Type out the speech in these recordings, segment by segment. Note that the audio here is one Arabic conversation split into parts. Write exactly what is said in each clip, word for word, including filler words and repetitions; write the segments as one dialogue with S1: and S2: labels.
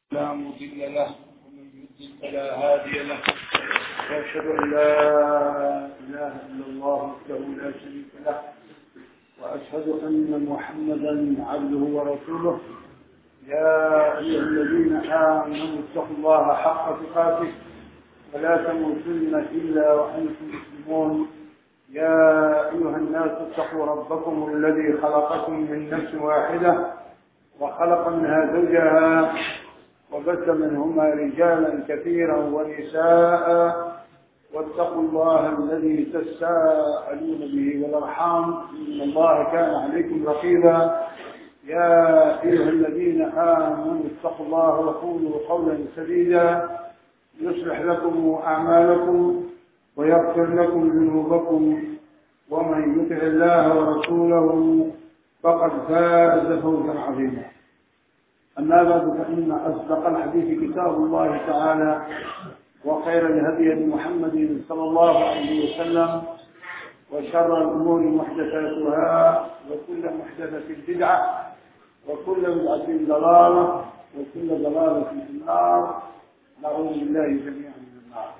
S1: لا مضل له ومن يضلل فلا هادي له واشهد ان لا اله الا الله وحده لا شريك له واشهد ان محمدا عبده ورسوله. يا ايها الذين امنوا اتقوا الله حق تقاته ولا تموتن الا وانتم مسلمون. يا ايها الناس اتقوا ربكم الذي خلقكم من نفس واحده وخلق منها زوجها وبث منهما رجالا كثيرا ونساء واتقوا الله الذي تساءلون به والارحام ان الله كان عليكم رقيبا. يا ايها الذين امنوا اتقوا الله وقولوا قولا سديدا يصلح لكم اعمالكم ويغفر لكم ذنوبكم ومن يطع الله ورسوله فقد فاز فوزا عظيما. أما بعد فإن أصدق الحديث كتاب الله تعالى وخير الهدي محمد صلى الله عليه وسلم وشر الأمور محدثاتها وكل محدثة بدعة وكل بدعة ضلالة وكل ضلالة في النار. نعوذ بالله جميعا من النار.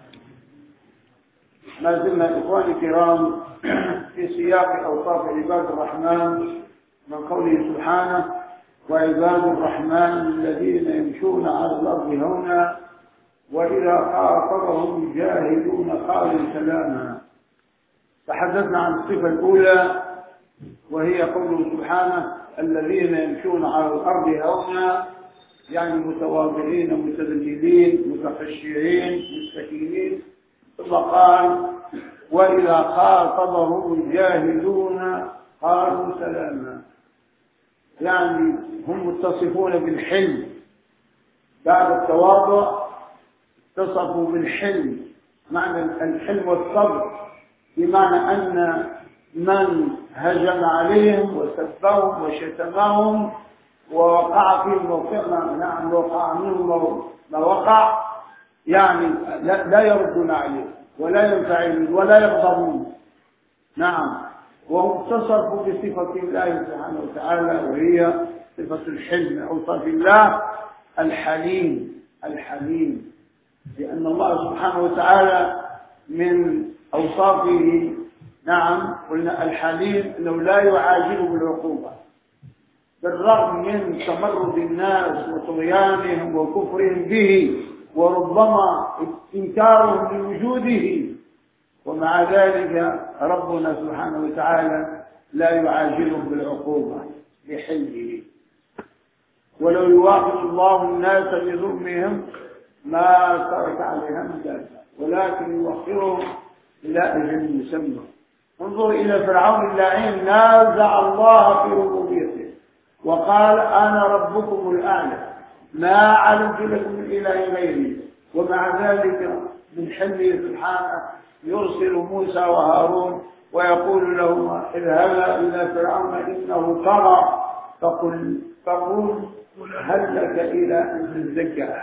S1: ما زلنا إخواني الكرام في سياق أوصاف عباد الرحمن من قوله سبحانه وعباد الرحمن الذين يمشون على الأرض هونا وإذا خاطبهم الجاهلون قالوا سلاما. تحدثنا عن الصفة الأولى وهي قوله سبحانه الذين يمشون على الأرض هونا، يعني متواضعين متذللين متخشعين مستكينين. ثم قال وإذا خاطبهم الجاهلون قالوا سلاما، يعني هم متصفون بالحلم بعد التواضع، اتصفوا بالحلم معنى الحلم والصبر، بمعنى أن من هجم عليهم وسبهم وشتمهم ووقع فيهم موقع نعم وقع منهم ما وقع، يعني لا, لا يردون عليه ولا ينفعلون ولا يغضبون. نعم، وهم اتصفوا بصفة الله سبحانه وتعالى وهي صفة الحلم. أوصاف الله الحليم الحليم، لأن الله سبحانه وتعالى من أوصافه نعم قلنا الحليم أنه لا يعاجل بالعقوبة بالرغم من تمرد الناس وطغيانهم وكفرهم به وربما إنكارهم لوجوده، ومع ذلك ربنا سبحانه وتعالى لا يعاجلهم بالعقوبة لحلمه. ولو يواخذ الله الناس بظلمهم ما ترك عليها من ذلك ولكن يوخرهم إلى أجل مسمى. انظر إلى فرعون اللعين، نازع الله في ربوبيته وقال أنا ربكم الأعلى ما علمت لكم من إله غيري، ومع ذلك من حلمه سبحانه يرسل موسى وهارون ويقول لهما اذهبا إلى فرعون إنه طغى فقل فقل هل لك إلى أن تزكى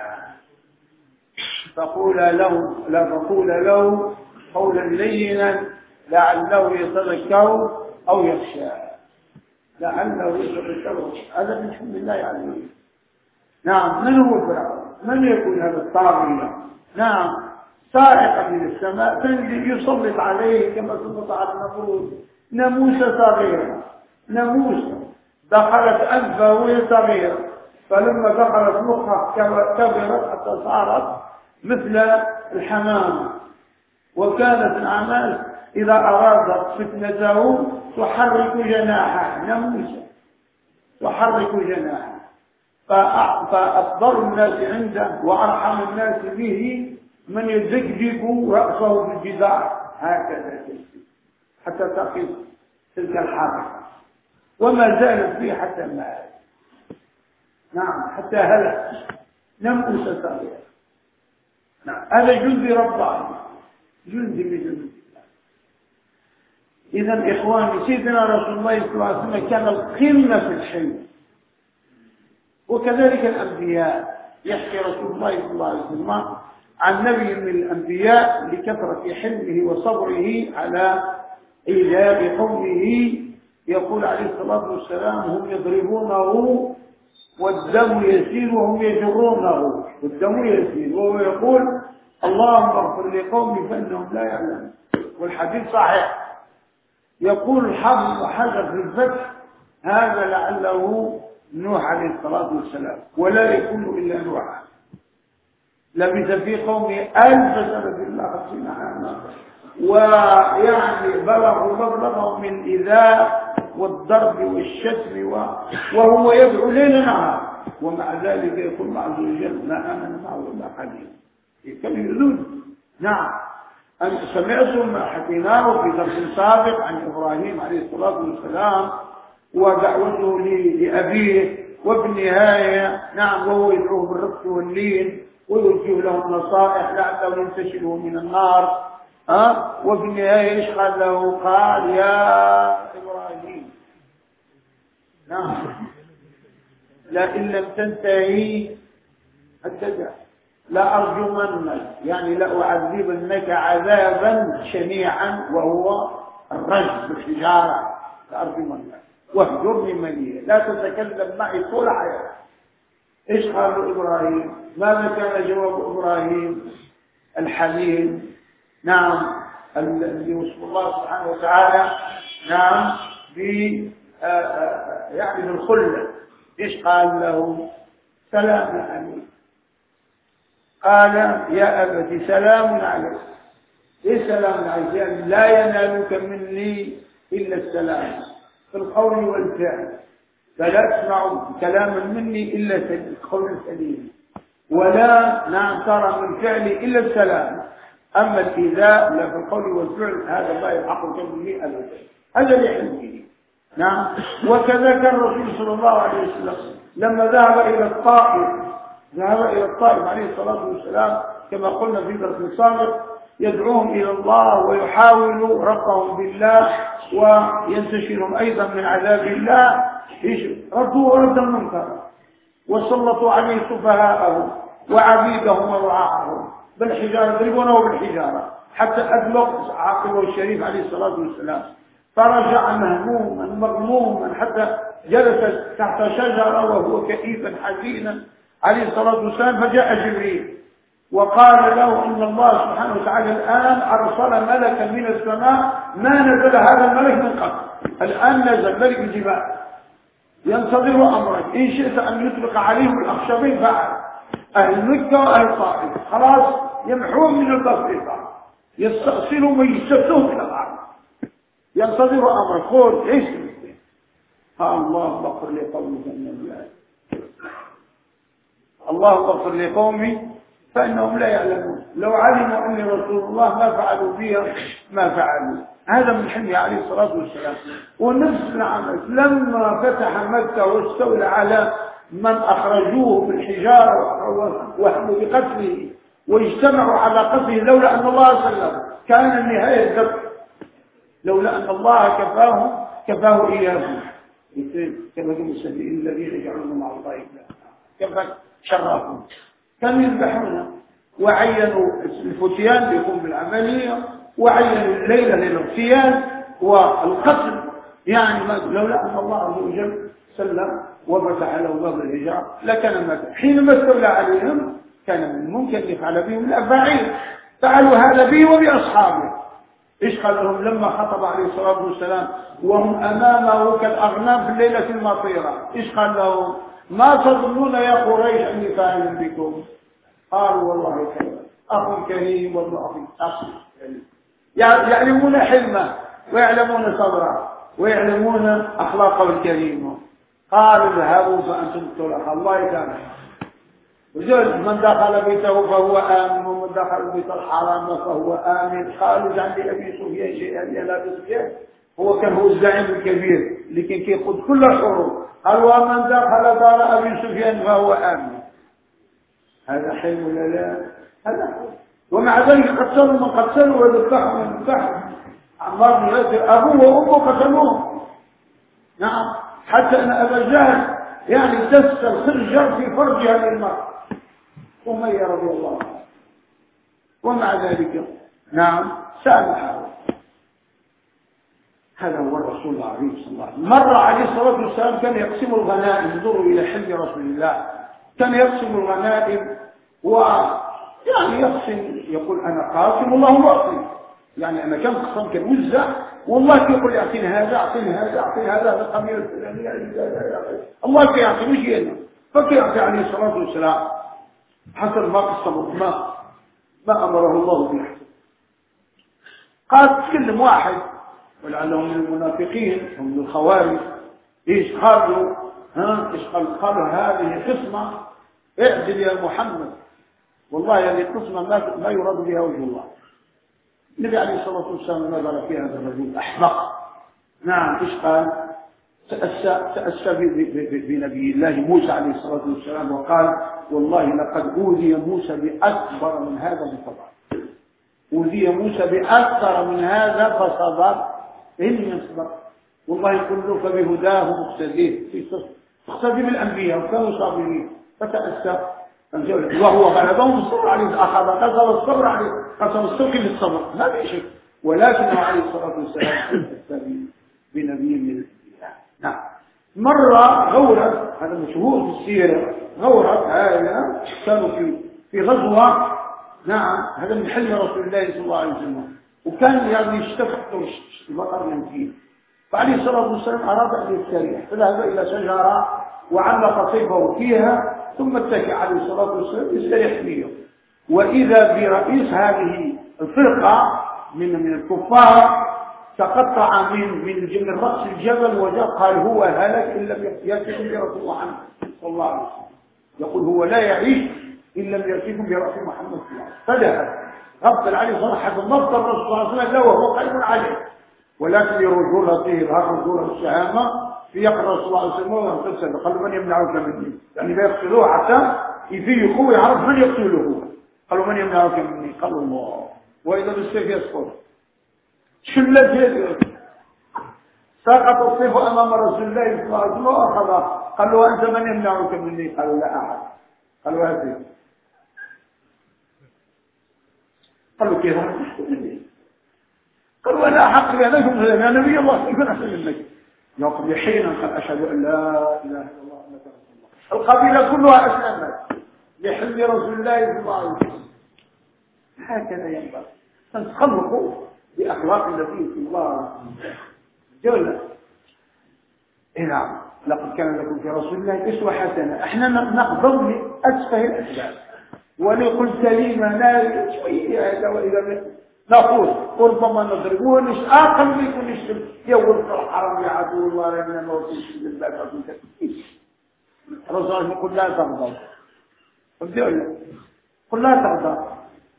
S1: فقول له لا فقول له قولا لينا لعله يتذكر أو يخشى. لعله يتذكر، هذا من حمد الله عليه. نعم، من هو فرعون؟ من يكون هذا الطاغية؟ نعم، سائقا من السماء تنزل يسلط عليه كما سلط على النمرود ناموسة صغيرة. ناموسة دخلت أنفه وهي صغيرة، فلما دخلت مخها كبرت حتى صارت مثل الحمامة. وكانت الأعمال إذا أرادت فتنته تحرك جناحها، ناموسة تحرك جناحها. فأفضل الناس عنده وأرحم الناس به من يزجج رأسه بالجدار هكذا حتى تقف تلك الحركة، وما زالت فيه حتى مات. نعم، حتى هلك ناموسة صغيرة. نعم، هذا جندي رباني، جندي من جند الله. إذا إخواني، سيدنا رسول الله صلى الله عليه وسلم كان القمة في الحلم، وكذلك الأنبياء. يحكي رسول الله صلى الله عليه وسلم عن نبي من الأنبياء لكثرة حلمه وصبره على إيذاء قومه، يقول عليه الصلاة والسلام هم يضربونه والدم يسير وهم يجرونه، والدم يسير وهو يقول اللهم اغفر لقومي فإنهم لا يعلمون. والحديث صحيح. يقول الحافظ حجر في الفتح هذا لعله نوح عليه الصلاة والسلام، ولا يكون إلا نوح، لبث في قومه ألف سنة إلا خمسين عاما، ويعني بلغوا مبلغهم من الإيذاء والضرب والشتم وهو يدعو ليل نهار، ومع ذلك يقول الله عز وجل ما آمن معه إلا قليل. كم يؤذون. نعم. أن سمعتم ما حكيناه في درس سابق عن إبراهيم عليه الصلاة والسلام ودعوته لأبيه، وفي النهاية نعم وهو يدعوه بالرفق واللين ويوجه له النصائح لعله ينتشله من النار. أه؟ وفي النهاية ايش قال له؟ قال يا إبراهيم نعم لئن لم تنتهي التدع لأرجمنك، يعني لأعذبنك عذابا شنيعا وهو الرجم بالحجارة، لأرجمنك واهجرني مليا لا تتكلم معي طول حياتك. ايش قال له إبراهيم؟ ماذا كان جواب إبراهيم الحليم؟ نعم اللي وصف الله سبحانه وتعالى نعم ب يعني بالخلة. ايش قال له؟ سلام عليك. قال يا أبت سلام عليك. ايه سلام عليك؟ يعني لا ينالك مني إلا السلام في القول والفعل، فلا تسمع كلاما مني إلا القول السليم، ولا نعم ترى من فعلي إلا السلام. أما الإيذاء لا في القول والفعل هذا لا يلحق به أبدا، هذا يحلم به. نعم. وكذا كان الرسول صلى الله عليه وسلم لما ذهب إلى الطائف ذهب إلى الطائف عليه الصلاة والسلام كما قلنا في درس سابق يدعوهم إلى الله ويحاول ربهم بالله وينتشرهم أيضا من عذاب الله. ردوا ردا منكرا وسلطوا عليه سفهاءهم وعبيدهم ورعاهم بالحجارة، يضربونه بالحجارة حتى أدلق عاقبه الشريف عليه الصلاة والسلام، فرجع مهموما مغموما حتى جلس تحت شجرة وهو كئيبا حزينا عليه الصلاة والسلام. فجاء جبريل وقال له إن الله سبحانه وتعالى الآن أرسل ملكا من السماء ما نزل هذا الملك من قبل، الآن نزل ملك الجبال ينتظر أمرك، إن شئت أن يطلق عليهم الأخشبين فعل. أهل مكة وأهل الطائف خلاص يمحون من البصيرة، يستأصلوا ويستفتون من الأرض، ينتظر أمرك. قول إيش ها الله اغفر لقومي فإنهم لا الله اغفر لقومي فإنهم لا يعلمون. لو علموا أني رسول الله ما فعلوا بي ما فعلوا. هذا من حلمه عليه الصلاة والسلام. ونفس العمل لما فتح مكة واستولى على من أخرجوه بالحجارة وهموا بقتله واجتمعوا على قتله لولا أن الله سلم كان النهاية الذبح، لولا أن الله كفاه كفاه إياه. كما المسلمين الذين يجعلون مع الله كيف شرفهم كانوا يذبحون، وعينوا الفتيان ليقوم بالعملية، وعينوا الليلة للاغتيال والقتل، يعني لولا أن الله عز وجل سلم وفتح له باب الهجرة لكان مات. حينما استولى عليهم كان من الممكن أن يفعل بهم الأفاعيل، فعلوا هذا به وبأصحابه. إيش قال لهم لما خطب عليه الصلاة والسلام وهم أمامه كالأغنام في الليلة المطيرة؟ إيش قال لهم؟ ما تظنون يا قريش أني فاعل بكم؟ قالوا والله خير، أخ كريم وابن أخ كريم. يعلمون حلمه ويعلمون صبره ويعلمون أخلاقه الكريمة. قالوا اذهبوا فأنتم الطلقاء الله يسامحكم. وجل من دخل بيته فهو آمن ومن دخل بيت الحرام فهو آمن. قالوا جعل أبي سفيان شيئا لا بسفيان، هو كان هو الزعيم الكبير لكن كيقود كل الحروب. قال ومن دخل دار أبي سفيان فهو آمن. هذا حلم ولا لا؟ هذا حلم. ومع ذلك قتلوا من قتلوا وذبحوا من ذبحوا. عمار بن ياسر أبوه وأمه قتلوه. نعم، حتى أن أبا جهل يعني دس الخنجر في فرجها للمرأة أمية رضي الله عنها، ومع ذلك نعم سامحه. هذا هو الرسول الله عليه الصلاة والسلام. مر عليه الصلاة والسلام كان يقسم الغنائم، انظروا إلى حلم رسول الله، كان يقسم الغنائم ويعني يقسم، يقول أنا قاسم والله معطي، يعني أنا كان قسم كالوزع والله يقول يعطيني هذا يعطيني هذا يعطيني هذا هذا قبيل الفلاني الله كيعطي مش هنا، فكيعطي عليه الصلاة والسلام حسب ما قسم ما ما أمره الله به. قال تكلم واحد ولعله من المنافقين هم من الخوارج، ايش قالوا؟ ها ايش قالوا؟ قالوا هذه قسمة اعدل يا محمد، والله هذه قسمة ما ما يراد بها وجه الله. النبي عليه الصلاة والسلام نظر في هذا الرجل أحمق. نعم ايش قال؟ تأسى تأسى بنبي الله موسى عليه الصلاة والسلام وقال والله لقد أوذي موسى بأكبر من هذا بصبر، أوذي موسى بأكثر من هذا فصبر، إن يصبر والله يقول له فبهداه مقتديه، اقتدي بالأنبياء وكانوا صابرين فتأسى وهو غلبهم الصبر عليه، أخذ قسم الصبر عليه، قسم الصبر للصبر ما في شيء، ولكنه عليه الصلاة والسلام أتى بنبي من الأنبياء. نعم. مرة غورت، هذا مشهور في السيرة، غورت هذا كانوا في في غزوة، نعم هذا من حلم رسول الله صلى الله عليه وسلم، وكان يعني يشتفق البقر يمكين، فعليه الصلاة والسلام أراد أن يستريح فذهب إلى شجرة وعلق سيفه فيها ثم اتكى عليه الصلاة والسلام يستريح فيها، وإذا برئيس هذه الفرقة من من الكفار تقطع من من من رأس الجبل وجاء قال هو هلك إن لم يأتكم برسول محمد صلى الله عليه وسلم، يقول هو لا يعيش إن لم يأتكم برسول محمد صلى الله عليه وسلم. فذهب غفل عليه صلاح النبض الرسول صلى الله عليه وسلم لا وهو قريب عليه، ولكن لرجولته يظهر رجوله الشهامة في يقرأ صلى الله عليه وسلم ويغتسل، قالوا من يمنعك مني، يعني لا يقتلوه حتى يفيقوا ويعرف من يقتله، قالوا من يمنعك مني، قالوا الله، وإذا بالسيف يسقط شلت يده سقط السيف أمام رسول الله صلى الله عليه وسلم وأخذه، قالوا أنت من يمنعك مني، قالوا لا أحد، قالوا هذه، قالوا كيف قالوا أنا أحق بأنكم يا نبي الله يكون أحسن منك، يقول حينا قال أشهد أن لا إله إلا الله أنك رسول الله، القبيلة كلها أسلمت لحلم رسول الله صلى الله عليه وسلم. هكذا ينبغي أن تخلقوا بأخلاق النبي صلى الله عليه وسلم. جل نعم لقد كان لكم في رسول الله أسوة حسنة، احنا نقبض لأسفه الأسباب ونقول سليمة لا شوية هذا، وإذا نقول وربما نضربوه نش آخر منكم نشتم يورد الحرم يا عدو الله لنا موتوش بالباب عدو كثير. الرسول يقول لا تغضب، قل لا تغضب،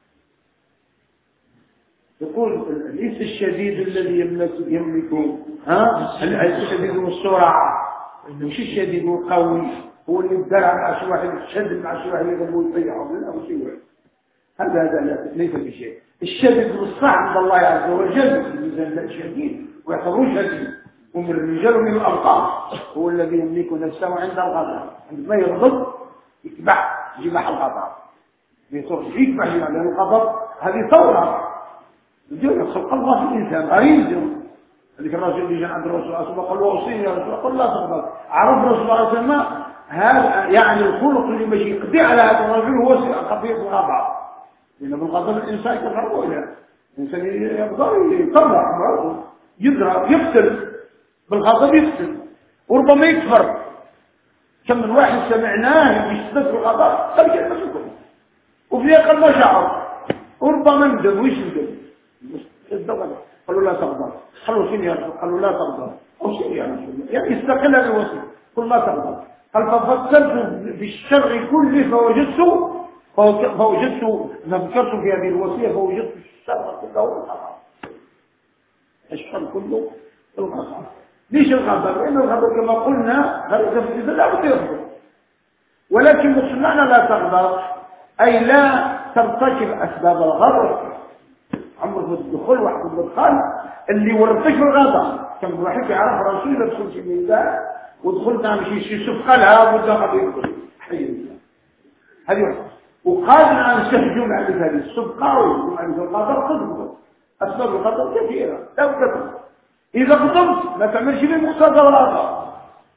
S1: يقول ليس الشديد الذي يملك يملك ها الشديد والسرعة، مش الشديد والقوي هو اللي يدرع مع شي واحد يشد مع شي واحد يقوم يطيعه لا أو شيء، هذا هذا ليس بشيء. الشديد والصعب عند الله عز وجل الميزان الشديد ويعتبروه شديد، ومن الرجال ومن الأبطال هو الذي يملك نفسه عند الغضب، عندما يغضب يكبح جماح الغضب بيصير يكبح جماح الغضب، هذه ثورة يجب خلق الله في الإنسان غريزه. اللي كان الرجل اللي جاء عند الرسول صلى الله عليه وسلم قال له أوصيني يا رسول الله، قال لا تغضب، عرف الرسول صلى الله عليه وسلم هذا يعني الخلق اللي مش يقضي على هذا الرجل هو خفيف الغضب، لأن بالغضب الإنسان يتفرغ إليه، الإنسان يقدر يطلع امراته يضرب يقتل بالغضب يقتل وربما يكفر. كم من واحد سمعناه يشتد بالغضب ترجع مسكه وفي قلب ما شعر وربما ندم ويش ندم الضغط، قالوا لا تغضب، قالوا شنو يا رسول، قالوا لا تغضب او شنو يا رسول، يعني استقل بالوصف، قل لا تغضب، قال ففكرت بالشر كله فوجدت فوجدت فكرت في هذه الوصية فوجدت الشر كله والغضب، الشر كله والغضب. ليش الغضب؟ لأن الغضب كما قلنا غريزة في الإنسان لا بد يغضب، ولكن مصنعنا لا تغضب أي لا ترتكب أسباب الغضب. عمر في الدخول واحد الدخل اللي ورطش بالغضب، كان واحد يعرف رسول يدخل في الميدان ودخلت نعمل شيء شيء سبق لها ودخل يدخل حي الله هذه واحدة. وقادنا أن نستهجم على هذه السبقة ويجب على الغضب قدمه، أسباب الغضب كثيرة لا تكتب، إذا غضبت ما تعملش لي مقتضى الغضب،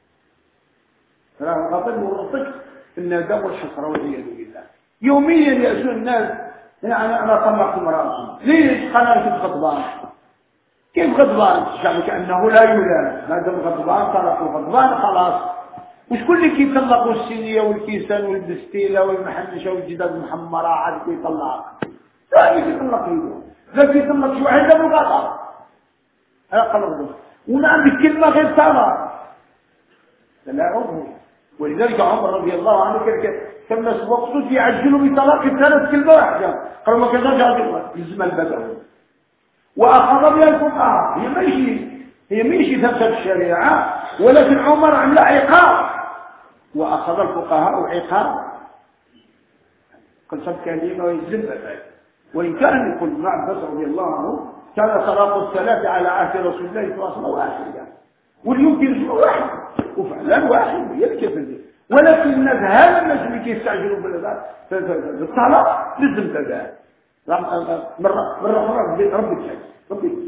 S1: راه الغضب يورطك في الندم والحسرة والعياذ بالله. يوميا يأتون الناس يعني أنا طلقت امرأتي، ليش؟ قال كنت غضبان. كيف غضبان؟ الشعب كأنه لا يولد، ما دام غضبان طلق الغضبان خلاص. وشكون اللي كيطلقوا السينية والكيسان والدستيلة والمحنشة والجداد المحمرة عاد كيطلق؟ لا كيطلق يده، لا كيطلق شي واحد ابو غضب. هذا قلبه وما عندك كلمة غير صلاة لا عمره. ولذلك عمر رضي الله عنه كان الناس وقته يعجلوا بطلاق ثلاث كلمة واحدة، قالوا ما كذا جاد يلزم البدوي وأخذ بها الفقهاء. هي ماشي هي ماشي ثبت الشريعة، ولكن عمر عمل عقاب وأخذ الفقهاء عقاب، قال سب كلمة ويلزم البدوي. وإن كان يقول ابن عباس رضي الله عنه كان طلاق الثلاث على عهد رسول الله صلى الله عليه وسلم واحدا، واليوم كيرجعوا واحد وفعلا واحد يكفي. ولكن الناس هذا الناس اللي كيستعجلوا بالطلاق لازم تبع مرة مرة مرة ربي ربي ربي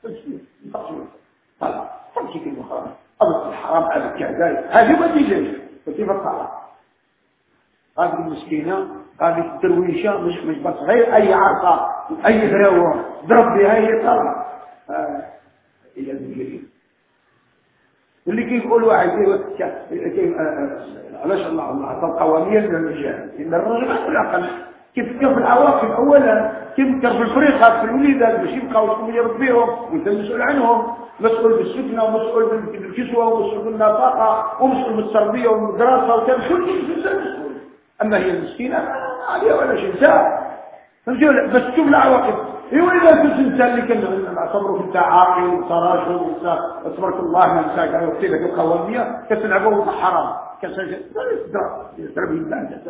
S1: طلاق تمشي كلمة خلاص أبدا الحرام على الكعبة هذه ما تيجي كيف الطلاق. هذه المسكينة هذه الدرويشة مش مش بس غير أي عصا أي هراوة ضرب بها هي طلاق. إلى الجريمة اللي كيقول واحد كيف علاش الله الله عطى القوانين للرجال ان الرجل يقول اقل كيف كيف العواقب اولا كيف كيف في الفريقات في الوليدات باش يبقاو شكون يربيهم وانت مسؤول عنهم، مسؤول بالسكنه ومسؤول بالكسوه ومسؤول بالنفقه ومسؤول بالتربيه والدراسه وكان كل شيء مسؤول. اما هي المسكينه عليها ولا شيء ساعه بس تشوف العواقب. ايوا اذا كنت انت اللي كان نعتبرك انت عاقل وتراجل وانت تبارك الله ما انت قاعد يقول لك القوانيه كتلعبوا بالحرام كتضرب يضرب الله.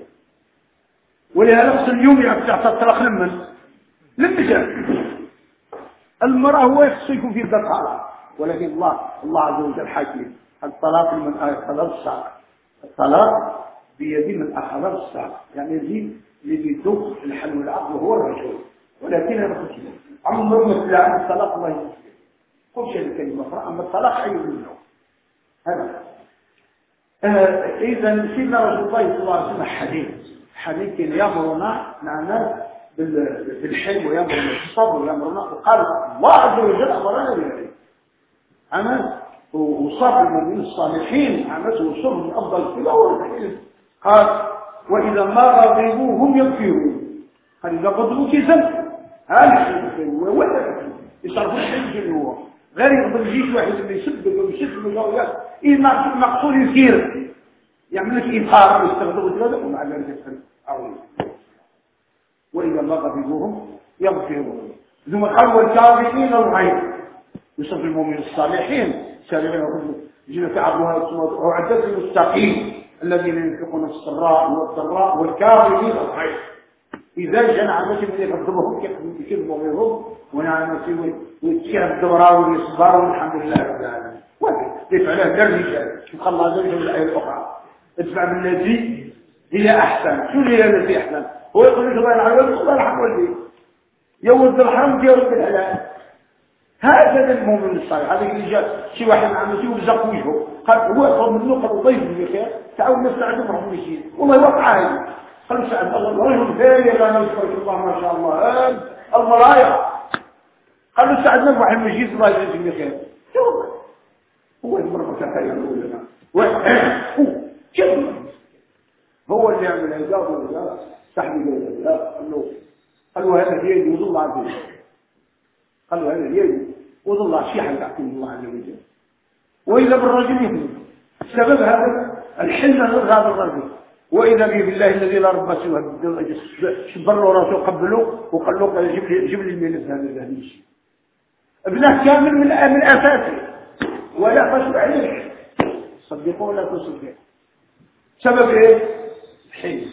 S1: ولهذا خص اليوم يعطي الطلاق لمن للرجال. المراه هو خصو يكون في يده الطلاق، ولكن الله الله عز وجل حكيم. الطلاق من اخذ الساق، الطلاق بيد من اخذ الساق، يعني يزيد اللي بيدوق الحل والعقل وهو الرجل. ولكن هذا كل شيء عمر مثل عن الطلاق الله يسلم كل شيء الكلمة أخرى، أما الطلاق حي منه هذا. آه إذا سيدنا رسول الله صلى الله عليه وسلم حديث حديث يأمرنا معنا بالحلم ويأمرنا بالصبر ويأمرنا وقال الله عز وجل أمرنا بذلك. عمل وصبر المؤمنين الصالحين عمل وصبر من أفضل كذا والحلم. قال وإذا ما غضبوا هم يغفرون، قال إذا غضبوا كذا هذا هو ولا يصرفوا الحج هو غير يقدر يجيش واحد اللي يسب ويشد ويقول ايه مقصود يسير يعمل لك انكار ويستغرب هذا ومع ذلك يفعل عظيم. واذا ما غضبوهم يغفرون ثم قال والكاظمين الغيظ يصف المؤمنين الصالحين سالمين يجينا تعبها وعدت المستقيم الذين ينفقون في السراء والضراء والكاظمين الغيظ إذا جاء عمتي من يقدمهم يكذبوا غيرهم ونعمتي ويتشعب الدورة ويصبروا والحمد لله رب العالمين. وهذا يفعله للرجال. شوف الله ذلك من الآية الأخرى ادفع بالتي هي أحسن. شو هي التي أحسن؟ هو يقول لك الله العالمين الله الحق والدي يوز الحرم يرد الحلال. هذا المؤمن الصالح. هذا اللي جاء شي واحد من عمتي وبزق وجهه قال هو يطلب منه قال ضيف بخير تعاون نستعد ونروح نمشي والله وقع هذه قالوا سعد الله رجل ثاني لا نذكرك الله ما شاء الله المرايا قالوا سعد نبح المجيد الله يجزيك بخير. هو المرة كفاية لنا هو اللي يعمل عقاب ولا تحمل ولا قالوا قالوا هذا يد وظل عبد قالوا هذا يد وظل شيحا تحكم الله عز وجل. وإذا بالرجل يفهم سبب هذا الحلم هذا الرجل وإذا به بالله الذي لا رب سواه شبر له راسه وقبله وقال له جيب لي جيب لي الميلاد هذا الهديش ابنه كامل من من اساسه ولا خشوا عليه صدقوا ولا تصدقوا. سبب ايه؟ الحلم.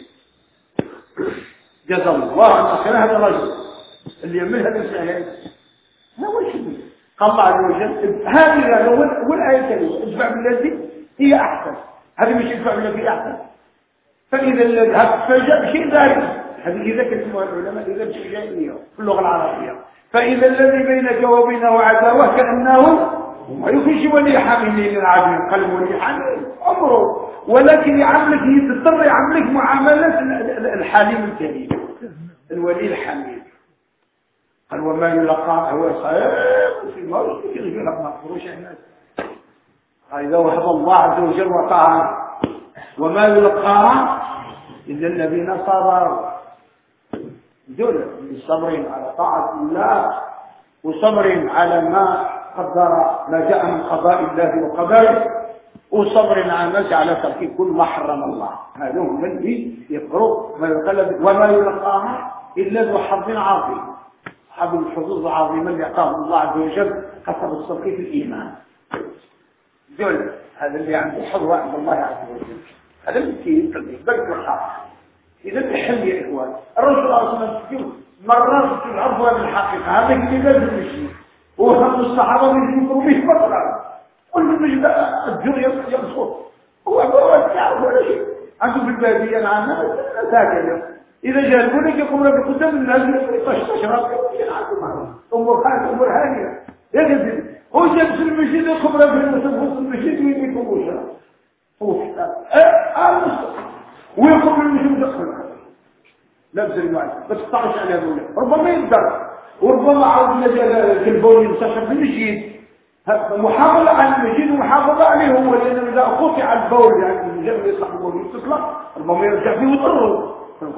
S1: جزا الله عن خير هذا الرجل اللي يعمل هذا الشيء هو شيء قال الله عز وجل هذه والايه الكريمه ادفع بالذي هي احسن. هذه مش ادفع بالذي هي احسن. فإذا هذا فجاء بشيء ذلك هذه إذا كتبوها العلماء إذا بشيء جاهلية في اللغة العربية فإذا الذي بينك وبينه عداوة كأنه ما يخش ولي حميم للعبد قلب ولي حميم عمره، ولكن يعملك يضطر يعملك معاملة الحليم الكريم الولي الحميم. قال وما يلقى هو صحيح في الموت يغير ما خروج الناس. إذا وحد الله عز وجل وقع وما يلقاها إلا الذين صبروا، دول الصبرين على طاعة الله وصبر على ما قدر ما جاء من قضاء الله وقدره وصبر على ما جعل ترك كل ما حرم الله. هذا هم الذي يقرأ ما يقلب وما يلقاها إلا ذو حظ عظيم، حظ الحظوظ العظيمة اللي أعطاه الله عز وجل قصب الصدق في الإيمان. دول هذا اللي عنده حظوة عند الله عز وجل، هذا اللي يقبل الحق. إذا تحل يا إخوان الرسول أصلا تقول مرات تعرفوا هذه الحقيقة، هذا اللي لازم يشيء وهم الصحابة يذكروا به فقط كل من الجر يبصر هو هو يعرف ولا شيء عنده في البادية نعم ساكن. إذا جاء يقول لك يقوم لك قدام الناس تشرب ينعم أمور خالص أمور هانية يجب هو جالس في المسجد يقوم لك في المسجد ويجيكم وشرب هو آه ويقوم المسجد يقوم لا بزر معي بس تطعش على هذول ربما يقدر وربما عاود مجال كالبول ينتشر في المسجد. محافظة على المسجد ومحافظة عليه هو، لأنه إذا قطع البول يعني المجال يصلح البول يتصلح ربما يرجع فيه ويضره.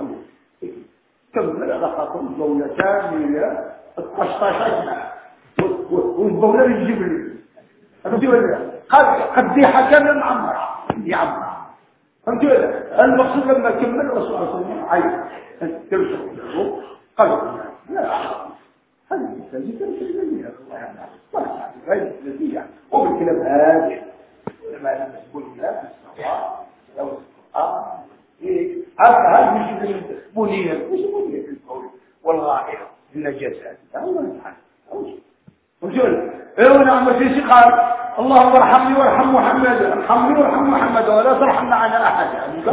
S1: كمل هذا خاطر البولة كاملة تطشطش والبولة الجبل فهمتوا ولا قد قد دي حكاية معمرة يعمر فهمتوا ولا. المقصود لما كمل الرسول صلى الله عليه وسلم عين تمسك له قال لا هذه الثالثة الثانية الله يعلم طبعا غير النتيجة وبالكلام هذا لما نقول لا الصلاة لو القرآن إيه هذا هذا مش منير مش منير في القول والغائر النجاسات الله سبحانه وجل إيه ونعم في قال اللهم ارحمني وارحم محمد ارحمني وارحم محمد ولا ترحم معنا أحد.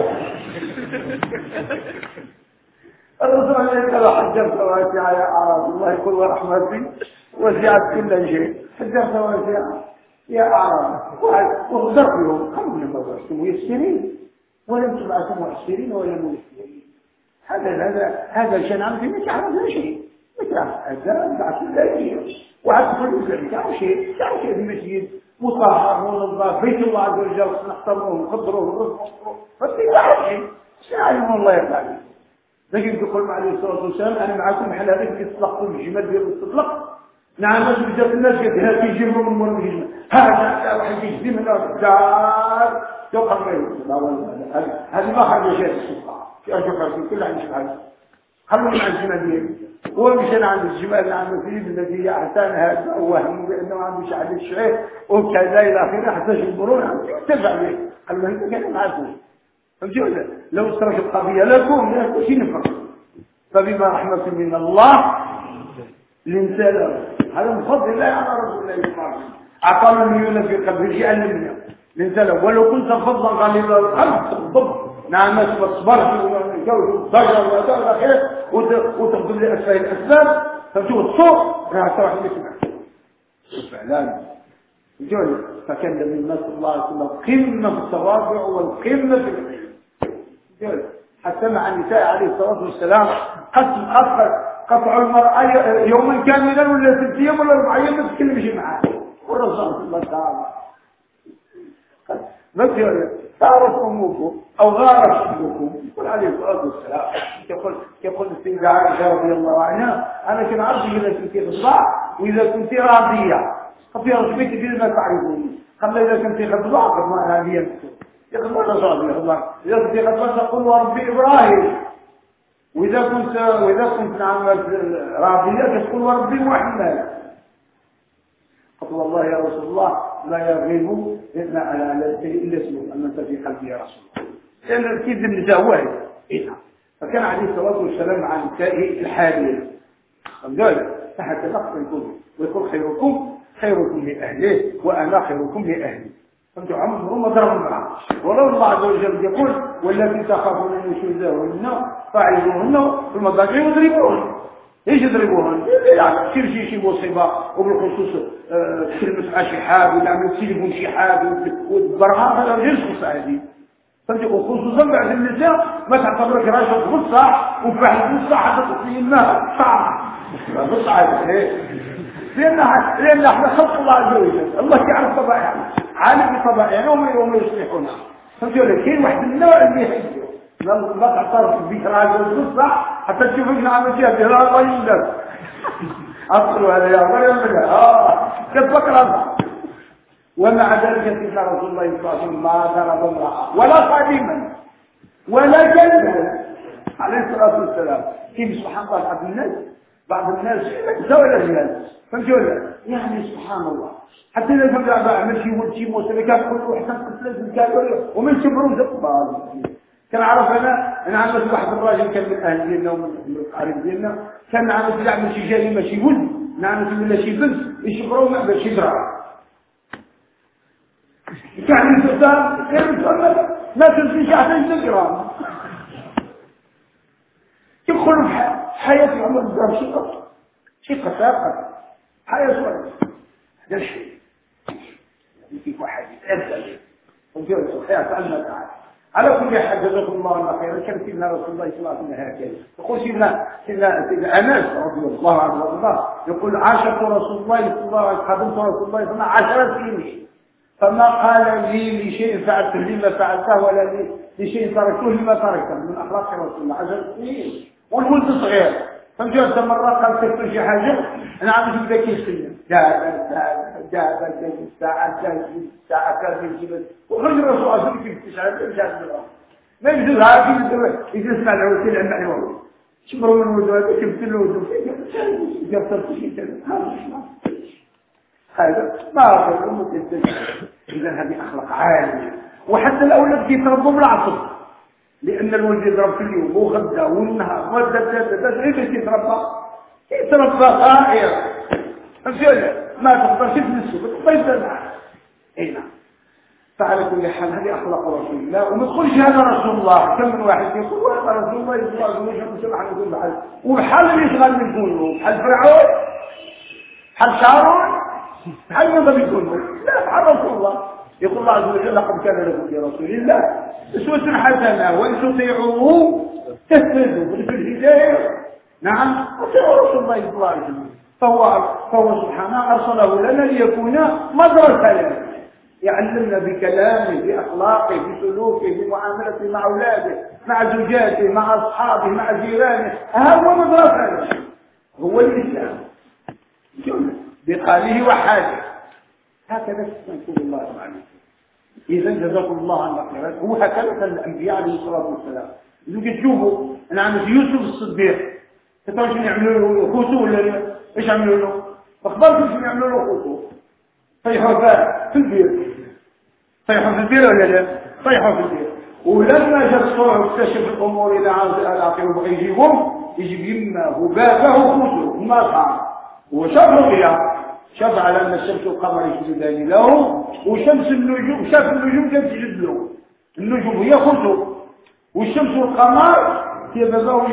S1: الرسول عليه الصلاة حجرت واسعة يا أعراب الله يقول ورحمتي وسعت كل شيء حجرت واسعة يا أعراب واغدر لهم خلوا لما بعثتم ميسرين ولم تبعثوا مؤثرين ولا ميسرين. هذا هذا هذا شنعم في مش عرف لا شيء مش عرف هذا بعث لا شيء وعد كل مسلم تعرف شيء تعرف شيء في المسجد مطهر منظف بيت الله عز وجل نحترمه ونقدره ونرفعه فالله شيء سعيهم الله يرضى عليه. لكن تقول عليه الصلاة والسلام أنا معكم حلالك تطلقوا الجمال ديال التطلق نعم باش بزاف الناس قالت هذا يجيبوا من مول الجمال هذا واحد يجي من الدار توقع غيره هذه ما خرج شيء السلطة في أشوف كل عن شبه خلوا مع الجمال ديالي هو مشينا عند الجمال عند السيد الذي أحسن هذا وهم بأنه ما عندوش على الشعير وكذا إلى آخره حتى يجبرون ترجع به قال ما أنت كان معكم فهمتوا لو استرك القضية لكم لا شيء نفرق. فبما رحمة من الله الإنسان هذا من فضل الله على رسول الله صلى الله عليه وسلم أعطانا مليون في قلبه شيئا منه الإنسان ولو كنت فضلا غليظ القلب تغضب نعم ما تصبرش وتجوز ضجر وهذا الأخير وتغضب لأسفل الأسباب فهمتوا الصوت راح تروح لك فعلا جول فكان من الناس الله عليه وسلم قمة في التواضع والقمة في العلم جول حتى مع النساء عليه الصلاة والسلام قسم أخر قطع المرأة يوما كاملا ولا ست أيام ولا أربع أيام ما تتكلمش معاه والرسول صلى الله عليه وسلم ما تقول تعرف أمكم أو غارت أمكم يقول عليه الصلاة والسلام يقول يقول السيدة عائشة رضي الله عنها أنا كان عرضي إذا كنت غضباء وإذا كنت راضية ففي رسولك في ما تعرفون قبل إذا كنت غضباء قد ما هذه يقول الرسول الله إذا كنت غضباء تقول وربي إبراهيم وإذا كنت وإذا كنت نعم راضية تقول وربي محمد. قل والله يا رسول الله لا يغيب إلا على إلا اسمه أن أنت في قلبي يا رسول الله لأن الكذب النساء واحد إذا فكان عليه الصلاة والسلام عن نسائه الحالية قال تحت نقص يقول ويقول خيركم خيركم لأهله وأنا خيركم لأهلي. فأنتم عمرهم ما ضربوا معه ولو الله عز وجل يقول والذي تخافون نشوزهن فاعذوهن في المضاجع واضربوهن ايش يضربوهن؟ يعني تصير شي شي مصيبه وبالخصوص كلمه مع شي حاب ولا عمل تليفون شي حاب والبرهان هذا غير خصوص هذه فهمتي وخصوصا بعد النساء ما تعتبرك راجل نص ساعه وفي واحد نص ساعه حتى تصلي الماء ساعه نص ساعه لان لان احنا خلق الله عز وجل الله يعرف طبائعنا عالم بطبائعنا وما يصلحونها فهمتي ولا كاين واحد النوع اللي يحبه ما تعترف بك راجل نص ساعه حتى تشوفك نعمل فيها بها الله يندر اصلوا هذا يا مريم اه كتفكر ومع ذلك سيدنا رسول الله صلى الله عليه وسلم ما ضرب امرأة ولا قديما ولا كلبا عليه الصلاة والسلام كيف سبحان الله بعض الناس بعض الناس يسوي الرجال فهمت ولا يعني سبحان الله حتى إذا كان عمل شيء ولد شيء موسى كان كل حسن لازم كان ومن شبرهم زقبال كان عرف أنا أنا عملت واحد الراجل كان من أهل ديننا ومن القريب ديننا كان عملت يعمل شيء جريمة شيء ولد نعمل ولا شيء بنت يشبروا ما بس يدرى يعني الإنسان غير متأمل ما تنسيش عشان تقرأ يدخلوا في حياة عمر الدار شيء قصر شيء قساقة حياة سؤال هذا الشيء يجيك واحد يتأذى ونجوز الخيار تعلم تعالى على كل حال جزاكم الله الله خيرا كان سيدنا رسول الله صلى الله عليه وسلم هكذا يقول سيدنا سيدنا سيدنا أنس رضي الله عنه وارضاه يقول عاشرت رسول الله صلى الله عليه وسلم خدمت رسول الله صلى الله عليه وسلم عشر سنين فما قال لي لشيء فعلته لما فعلته ولا لي لشيء تركته لما تركته من اخلاق رسول الله عشر سنين والولد صغير فجأة مرة قال كتبت شي حاجة انا عم نجيب ذاك الشيء جاء جاء جاء الساعة جاء الساعة كان في الجبل وخرج الرسول صلى الله عليه وسلم في التسعة جاء الجبل ما يجوز هذا في إذا سمع العوسين عن محيوه شمروا من وجهه كبت له وجهه جبت شيء هذا ما أقول ممكن إذا هذه أخلاق عالية وحتى الأولاد يتربوا بالعصر لأن الولد يضرب في اليوم وغدا والنهار ودا دا دا غير يتربى يتربى خائر ما تقدرش تنسوا بتقدر اي نعم فعلى كل حال هذه أخلاق رسول الله وما تقولش هذا رسول الله كم من واحد يقول هذا رسول الله يقول الله يقول سبحانه يقول بحال وبحال اللي يشغل يكون بحال فرعون بحال شارون هل ينظر يكون لا فعل رسول الله يقول الله عز وجل لقد كان لكم في رسول الله أسوة حسنة وإن تطيعوه تهتدوا في الهداية نعم أطيعوا رسول الله صلى الله عليه وسلم فهو فهو سبحانه أرسله لنا ليكون مدرسة لنا يعلمنا بكلامه بأخلاقه بسلوكه بمعاملته مع أولاده مع زوجاته مع أصحابه مع جيرانه هذا هو مدرسة هو الإسلام جملة بقاله وحاجه هكذا نقول الله تعالى اذا جزاكم الله عن خيرات هو هكذا كان الانبياء عليه الصلاه والسلام اللي تشوفوا انا عندي يوسف الصديق كيفاش يعملوا له خوته ولا ايش عملوا له اخبركم شنو يعملوا له خوته طيحوا في البير طيحوا في البير ولا لا طيحوا في البير ولما جاء الصور واكتشف الامور الى عاوز الاخر وبغى يجيبهم يجيب يمه وبابه وخوته ما صار وشاف رؤيا شاف على ان الشمس والقمر يسجدان له وشمس النجوم شاف النجوم كانت تسجد له النجوم هي خطوه والشمس والقمر هي باباه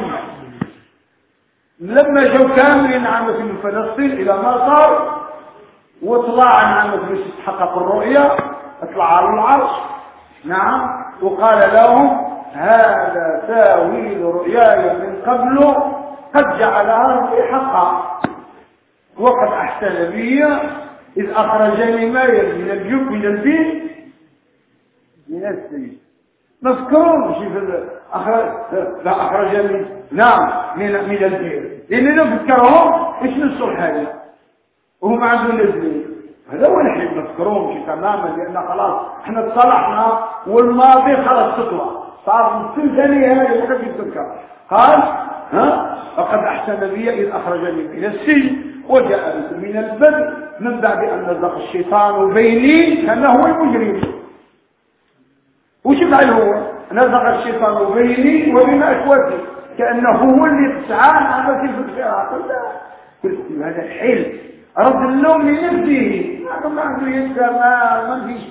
S1: لما جاءوا كاملين عامة من فلسطين الى مصر وطلع عامة باش تحقق الرؤيا اطلع على العرش نعم وقال لهم هذا تاويل رؤياي من قبل قد جعلها في حقا وقد أحسن بي إذ أخرجني مايا من الجب من البيت من السجن مذكرون شيء أخرج لا أخرجني نعم من من البيت لأننا نفكرهم إيش نصلح هذا وهم عندهم نزلين هذا هو الحين مذكرون شيء تماما لأن خلاص احنا اتصلحنا والماضي خلاص تطلع صار كل ثانية هذا يوقف يتذكر قال ها فقد أحسن بي إذ أخرجني من السجن وجاء بكم من البدء من بعد أن نزغ الشيطان بيني كأنه هو المجرم وش فعل هو نزغ الشيطان بيني وبين أخوتي كأنه هو اللي تسعى على تلك الفراق قلت هذا الحلم رد اللوم لنفسه هذا ما عنده ينسى ما ما فيش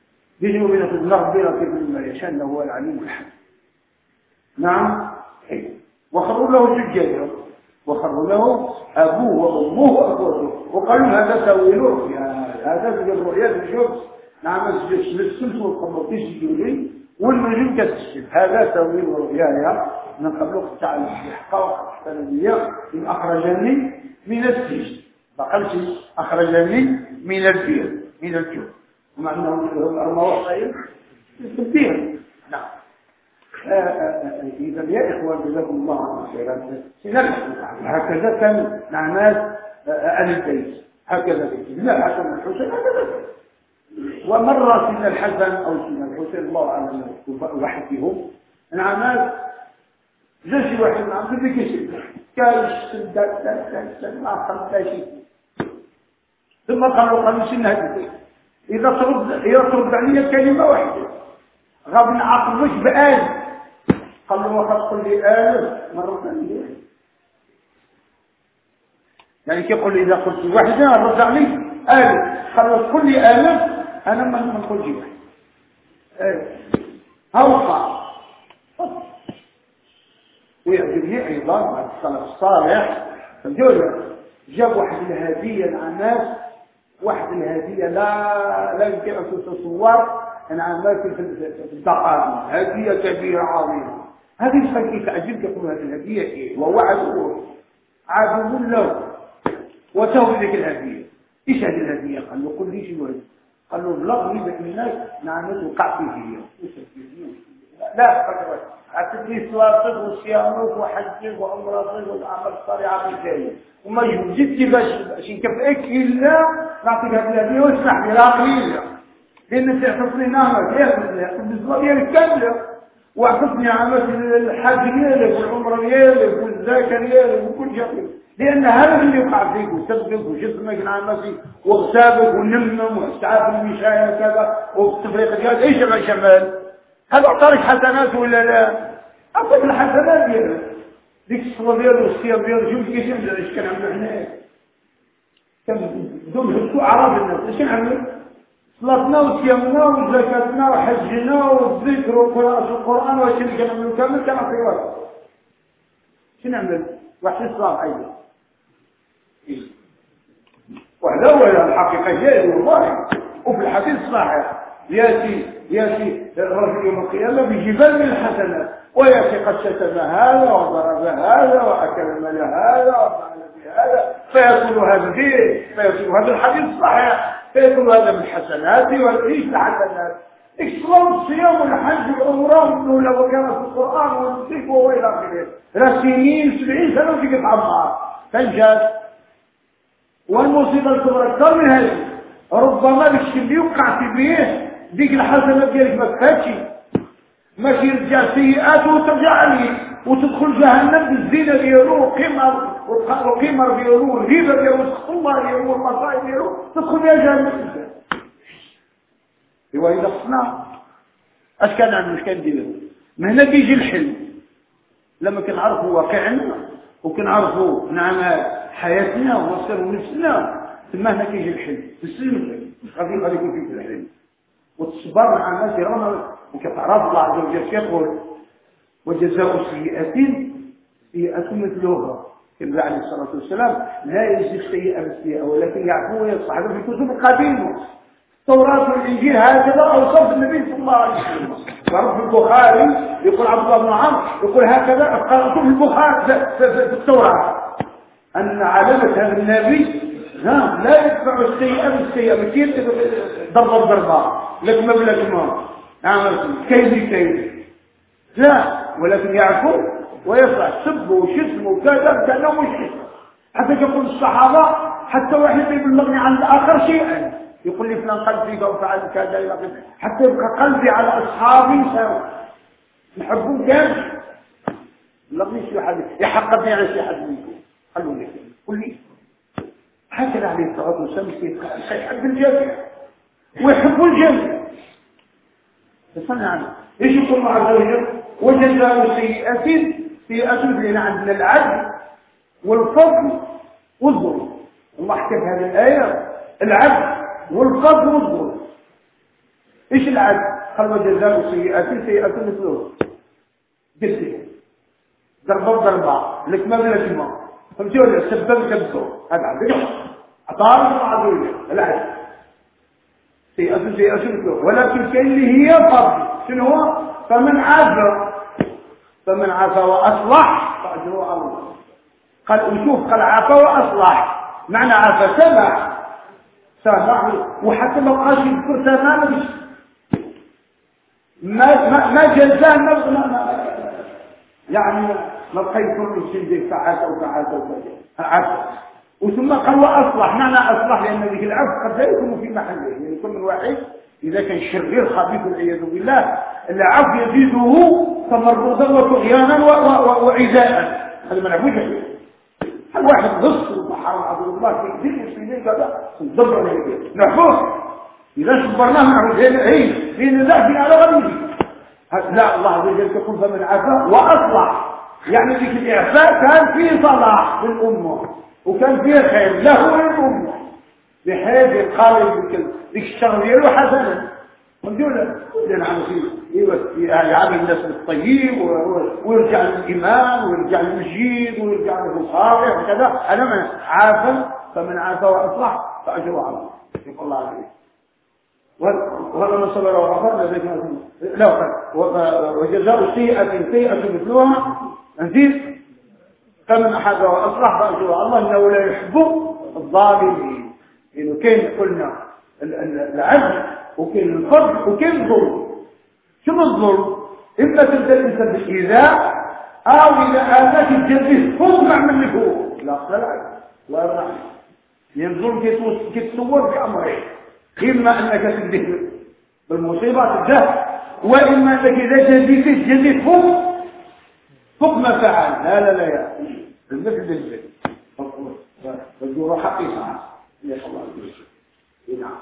S1: بينه وبين المغفرة مما يشاء انه هو العليم الحكيم نعم وخروا له سجدا، وخروا له أبوه وأمه وأخوته وقالوا هذا تأويل رؤيا، هذا من الرؤيا الشمس نعم الشمس والقمر تسجدوا لي والنجوم تسجد، هذا تأويل رؤياي من قبل تعالى الحقائق الثانوية إن أخرجني من السجن، فقلت أخرجني من البير من الجوع، ومع أنه الأرمى في البير. نعم. إذا يا إخوان جزاكم الله خيرا هكذا كان نعمات أهل البيت، هكذا لا الحسن والحسين هكذا. ومرة سيدنا الحسن أو سيدنا الحسين الله أعلم واحد فيهم نعمات جالس واحد نعم في الكشف قال السندات ما خلت شيء، ثم قالوا قالوا سنة هذه إذا ترد إذا ترد علي كلمة واحدة غاب نعاقب وش بآل، قال له وقد قل لي آلف مرة ثانية، يعني كيقول لي إذا قلت واحدة رد علي آلف، قال له قل لي آلف أنا ما نقول لي واحد آلف هوقع. ويعجبني أيضا بعد السلف الصالح فجول جاب واحد الهدية العناس، واحد الهدية لا لا يمكن أن تتصور العناس في الدقائق، هدية كبيرة عظيمة. هذه الشيء تعجبك يقول هذه الهدية إيه ووعدوه عادوا له وتوه لك الهدية. إيش هذه الهدية؟ قال له قل لي شنو هذه؟ قال له بلغني بأن الناس نعمة وقع فيه لا فكرة أعطيني صلاتك وصيامك وحجك وعمرتك والأعمال الصالحة في الجاية وما يوجدك باش نكفئك إلا نعطيك هذه الهدية واسمح لي لا قليلة، لأن تعطيني نعمة كاملة بالنسبة لي كاملة، واعطتني عملت الحج ديالك والعمره ديالك والزكاه ديالك وكل شيء، لان هذا اللي يقع فيك وسبك وجسمك نعمتي واغتابك ونمم واستعاف المشايه كذا والتفريق ديالك ايش ما شمال هذا اعطاك حسنات ولا لا؟ اعطاك الحسنات ديالك ديك الصلاه ديالو والصيام ديالو شوف كيف ايش كنعملوا حنا كان بدون هدوء اعراض الناس ايش نعملوا؟ صلاتنا وصيامنا وزكاتنا وحجنا والذكر وقراءة القرآن واش اللي كنعملوا كامل كنعطي واحد. شنو نعمل؟ واحد الصلاة أيضا. وهذا هو الحقيقة جاي والله، وفي الحديث الصحيح ياتي ياتي الرجل يوم القيامة بجبال من الحسنات، وياتي قد شتم هذا وضرب هذا وأكل مال هذا وفعل بهذا فيكون هذا فيه فيكون هذا الحديث الصحيح فيكون هذا من الحسنات والعيش الحسنات. الصلاة والصيام والحج والعمرة ولو كان في القرآن والذكر وإلى آخره رسمين سبعين سنة وتيجي تعمر تنجز. والمصيبة الكبرى أكثر من هذه ربما داك اللي وقع في بيه ديك الحسنات ديالك ما تفاتش ماشي يرجع سيئاته وترجع عليه وتدخل جهنم بالزينة ديالو وقمر وقمر ديالو والهيبة ديالو وسخط الله ديالو والمصائب ديالو تدخل بها جهنم. ايوا اذا خصنا اش كنعملوا اش كنديروا؟ من هنا كيجي الحل لما كنعرفوا واقعنا وكنعرفوا نعم حياتنا ومصير نفسنا ثم هنا كيجي الحل تسلم غادي غادي يكون فيك الحل وتصبر مع الناس يرانا وكتعرف الله عز وجل يقول وجزاء سيئة سيئة مثلها كما عليه الصلاة والسلام لا يجزي السيئة بالسيئة ولكن يعفو ويصفح. هذا في كتب القديمة التوراة والإنجيل هكذا أوصف النبي صلى الله عليه وسلم. وعرف في البخاري يقول عبد الله بن عمرو يقول هكذا قرأت في البخاري في التوراة أن علامة هذا النبي ها لا يدفع السيئة بالسيئة كيف ضرب الضربة لك ما بلك ما عمل كيدي كيدي لا ولكن يعفو ويصلح سب وشتم وكذا كأنه مشكل. حتى يقول الصحابة حتى واحد يبلغني عن الآخر شيئا يقول لي فلان قال فيك وفعل كذا إلى آخره حتى يبقى قلبي على أصحابي سوا نحبهم كامل بلغني شي حد يحققني على شي حد منكم قالوا لي قل لي هكذا عليه الصلاة والسلام يحب الجميع ويحب الجميع فصنع ايش يقول الله عز وجل وجزاء سيئة سيئة لنا عندنا العدل والفضل والظلم. الله حكى في هذه الآية العدل والفضل والظلم. ايش العدل؟ قال وجزاء سيئة سيئة مثله بالسيئة ضربه ضربه لك ما بلا تما فهمتي ولا سبب كبسو هذا عندك عطار معذور العكس في أصل في أصل ولكن كاين اللي هي فرض شنو هو فمن عافى فمن عافى وأصلح فأجره على الله قال وشوف قال عافى وأصلح معنى عافى سمع سمع وحتى لو قاش يذكر سمع ما ما ما جزاه ما يعني ما بقى يكون شيء ديك ساعات او ساعات او ساعات وثم قال واصلح معنى اصلح لان ذيك العفو قد لا يكون في محله يعني كل من واحد اذا كان شرير خبيث والعياذ بالله العفو يزيده تمردا وطغيانا وعزاء هذا ما نعرفوش هل واحد غص وحرام عبد الله في كثير من كذا نضرب عليه نعرفوه اذا صبرناه نعرف هي في نزاع في على غريب لا الله عز وجل يقول فمن عفا واصلح يعني ذيك الاعفاء كان فيه صلاح للامه وكان فيه خير له وللامه بحيث قال ذيك الشغل ديالو حسنا فهمتوا ولا نعم فيه يعامل الناس بالطيب ويرجع للايمان ويرجع للمسجد ويرجع للصالح وكذا هذا من عافا فمن عفا واصلح فاجره على الله يقول الله عليه وهذا من صبر وغفر لذلك لا وجزاء سيئة سيئة مثلها نزيد فمن أحد وأصلح فأجره الله إنه لا يحب الظالمين إنه كان قلنا العدل وكان الفضل وكان الظلم شو الظلم؟ إما تبدأ الإنسان بالإيذاء أو إذا آذاك الجنبه فوق من له لا أصل العدل والرحمة ينظر كتصور في أمرين إما أنك تجده بالمصيبة تجده وإما أنك إذا جديت تجده فوق فوق ما فعل لا لا لا يا المثل بالمثل فالجورة حقيقة يا الله نعم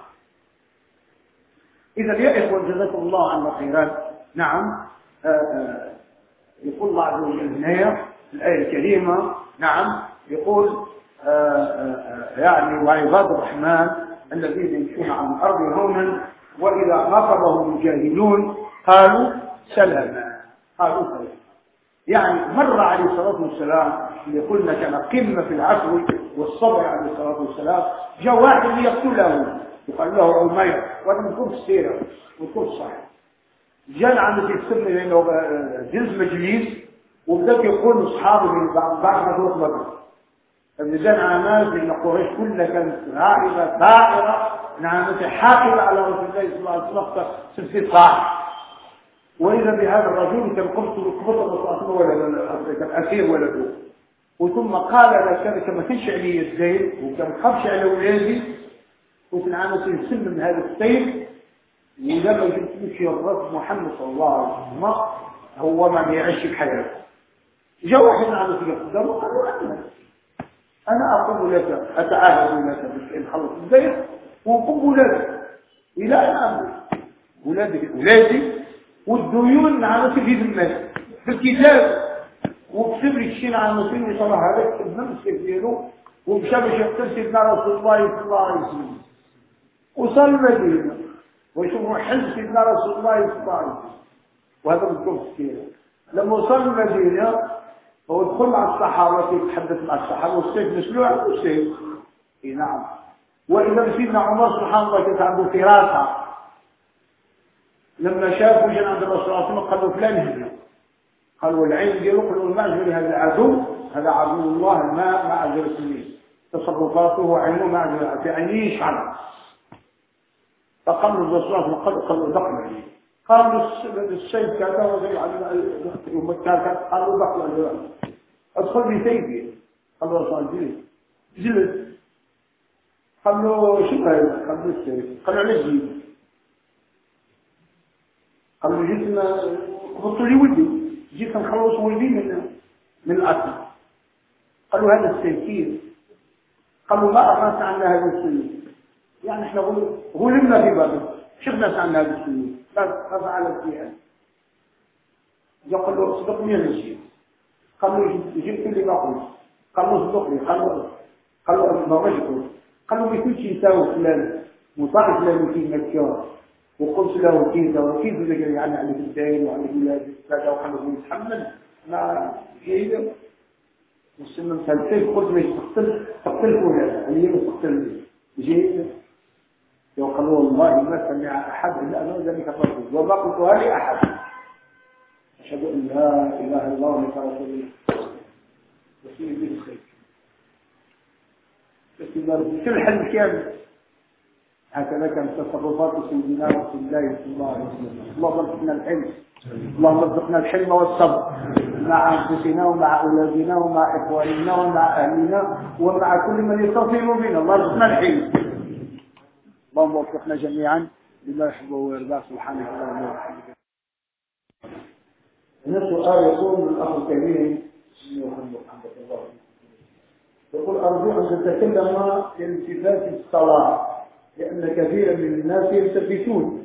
S1: إذا يا إخوة جزاكم الله عنا خيرا نعم آآ آآ يقول الله عز وجل هنا الآية الكريمة نعم يقول آآ آآ يعني وعباد الرحمن الذين يمشون على الأرض هونا وإذا خاطبهم الجاهلون قالوا سلاما قالوا سلاما يعني مر عليه الصلاة والسلام اللي قلنا كان قمة في العفو والصبر عليه الصلاة والسلام جاء واحد ليقتله وقال له عمير وأنا من كل السيرة من كل الصحيح جاء عند السنة لأنه جنس مجلس وبدأ يقول أصحابه بعد ما تروح مكة فبدأ عماز لأن قريش كلها كانت غائبة ثائرة نعمة حاقبة على رسول الله صلى الله عليه وسلم سلسلة صاح وإذا بهذا الرجل كان قبط الرسول صلى الله عليه وسلم كان أسير ولده وثم قال لك كما كانش علي الزين وكان خافش على أولادي وكان عامل سلسل من هذا السيف ولما جبت مشي الرب محمد صلى الله عليه وسلم هو ما بيعيش بحياته جاء واحد عامل في قدامه قال له أنا أنا أقول لك أتعاهد لك بشيء خلص الزيت وقم ولادك إلى أن أمر ولادك ولادي والديون عامل في ذمتك في الكتاب وبسبر الشين عن مسلم صلى الله عليه وسلم السيف دياله وبشبش يقتل سيدنا رسول الله صلى الله عليه وسلم وصل المدينة ويشوفوا حل سيدنا رسول الله صلى الله عليه وسلم وهذا مذكور في السيرة لما وصل المدينة هو دخل مع الصحابة يتحدث مع الصحابة والسيف مسلوع والسيف اي نعم وإذا سيدنا عمر سبحان الله كانت عنده فراسة لما شافوا جن عند الرسول صلى الله عليه وسلم قالوا فلان هنا قالوا العين ديالو قالوا ما أجل هذا العدو هذا عدو الله ما ما أجل السنين تصرفاته وعينه ما أجل في عينيه يشعر فقالوا الرسول صلى الله عليه وسلم قالوا دقنا قالوا السيف كذا وزي يوم كذا قالوا دقنا ادخل بسيفي قالوا الرسول جلد جلد قالوا شو هذا قالوا السيف قالوا عليه جيد قالوا جيت هبطوا لي ولدي جيت نخلص ولدي من من الأسر قالوا هذا السيف قالوا ما أغنت عنا هذا السيف يعني احنا غلمنا في بابه شفنا عنا هذا السيف لا تفعل السيئة جاء قال له صدقني هذا الشيء قال له جبت اللي بقول قال له صدقني قال له قال له ما مشكور قال له بكل شيء يساوي فلان مطاع فلان في مكة وقلت له كيف وكيف يعني عليك الدين وعليك ولادك كذا وقال له يتحمل مع جيدة مسلم سلسل قلت ليش تقتل تقتل فلان اللي هي تقتل جيدة يقول والله ما سمع أحد إلا أنه ذلك الرجل وما قلتها لأحد أشهد أن لا إله إلا الله وأنك رسول الله رسول الله الخير بس كل حل كامل هكذا كانت تصرفات سيدنا رسول الله صلى الله عليه وسلم. اللهم ارزقنا الحلم، اللهم ارزقنا الحلم والصبر مع انفسنا ومع اولادنا ومع اخواننا ومع اهلنا ومع كل من يتصل بنا. الله ارزقنا الحلم. اللهم وفقنا جميعا لما يحبه ويرضاه سبحانه وتعالى وبحمده. هنا سؤال يقول من الاخ الكريم يقول ارجو ان تتكلم في التفات الصلاه لأن كثيرا من الناس يلتفتون.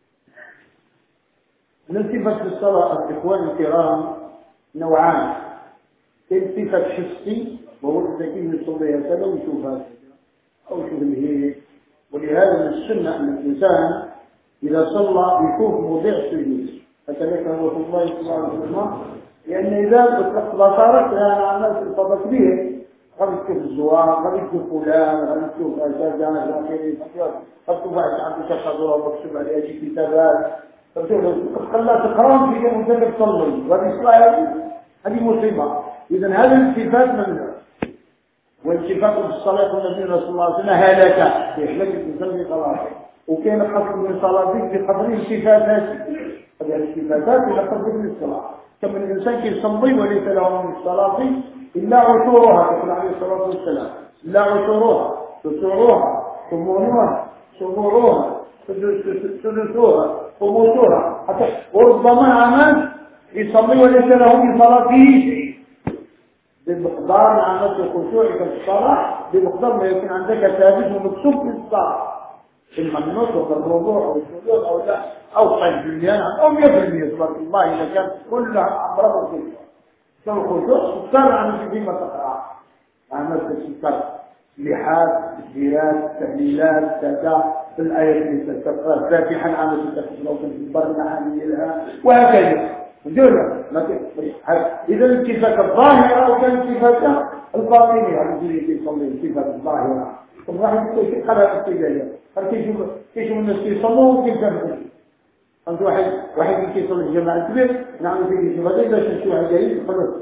S1: الالتفات في الصلاة الإخوان الكرام نوعان، التفات حسي وهو التكين يصلي هكذا ويشوف هكذا أو يشوف الهيك، ولهذا من السنة أن الإنسان إذا صلى يشوف موضع السجود هكذا كان رسول الله صلى الله عليه وسلم، لأن إذا أطلقت بصرك كان عمل في الفضل كبير، قد تشوف الزوار، قد تشوف فلان، قد تشوف أجازة، قد تشوف بعد عن تشهدوا وتكتب عليها شي كتابات، خلا تقرأ في يوم ذلك تصلي، وهذه صلاة هذه مصيبة. إذا هذا الالتفات ممنوع. والالتفات في الصلاة يقول النبي صلى الله عليه وسلم هلك، يهلك الإنسان في صلاته، وكان قصد من صلاتك بقدر الالتفاتات، هذه الالتفاتات إلى قدر من الصلاة. كم من الإنسان يصلي وليس له من الصلاة إلا عشورها كما عليه الصلاة والسلام، إلا عشورها، عشورها، ثمانها، سبوعها، ثلثوها، خمسوها، حتى وربما عمل يصلي وليس له من صلاته شيء. بمقدار عملت خشوعك في الصلاة بمقدار ما يكون عندك ثابت ومكتوب في الصلاة في المنوط والربوع أو الشهود أو لا أو طيب بالمئة أو مئة بالمئة تبارك الله إذا كان كلها عبارة وكلها. كم خشوع سكر عن فيما تقرأ عملت السكر لحاد زياد تهليلات كذا في الآية اللي تقرأ فاتحا عملت التفسير برنا عاملها وهكذا جملة إذا الاتفاق الظاهرة أو كان الاتفاق الباطنية يعني اللي يصلي الاتفاق الظاهرة الواحد يقول في قناة التجارية هل كيشوف كيشوف الناس يصلوا وكيف تفهم أنت واحد واحد يصلي الجماعة الكبير نعمل فيه الاتفاق إذا شو واحد جاي خلاص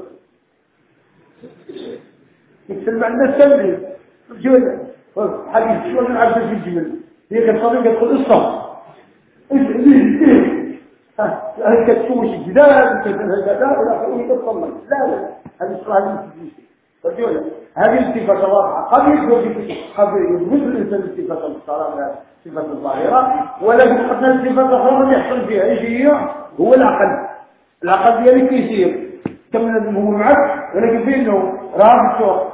S1: يتسلم عن الناس كاملين جملة حديث شو من عبد في الجمل هي كانت صديقة تقول الصف ايش ليه ليه ها هل كتسوش الجدال كذا ولا تقول تصلي لا لا هذه الصلاة مش فجولة هذه الصفة واضحة قد يكون قد يثبت الإنسان الصفة الصلاة صفة الظاهرة ولكن قد الصفة الأخرى يحصل فيها ايش هي هو العقل العقل ديالك كيصير كم هو معك ولكن فيه انه راه في السوق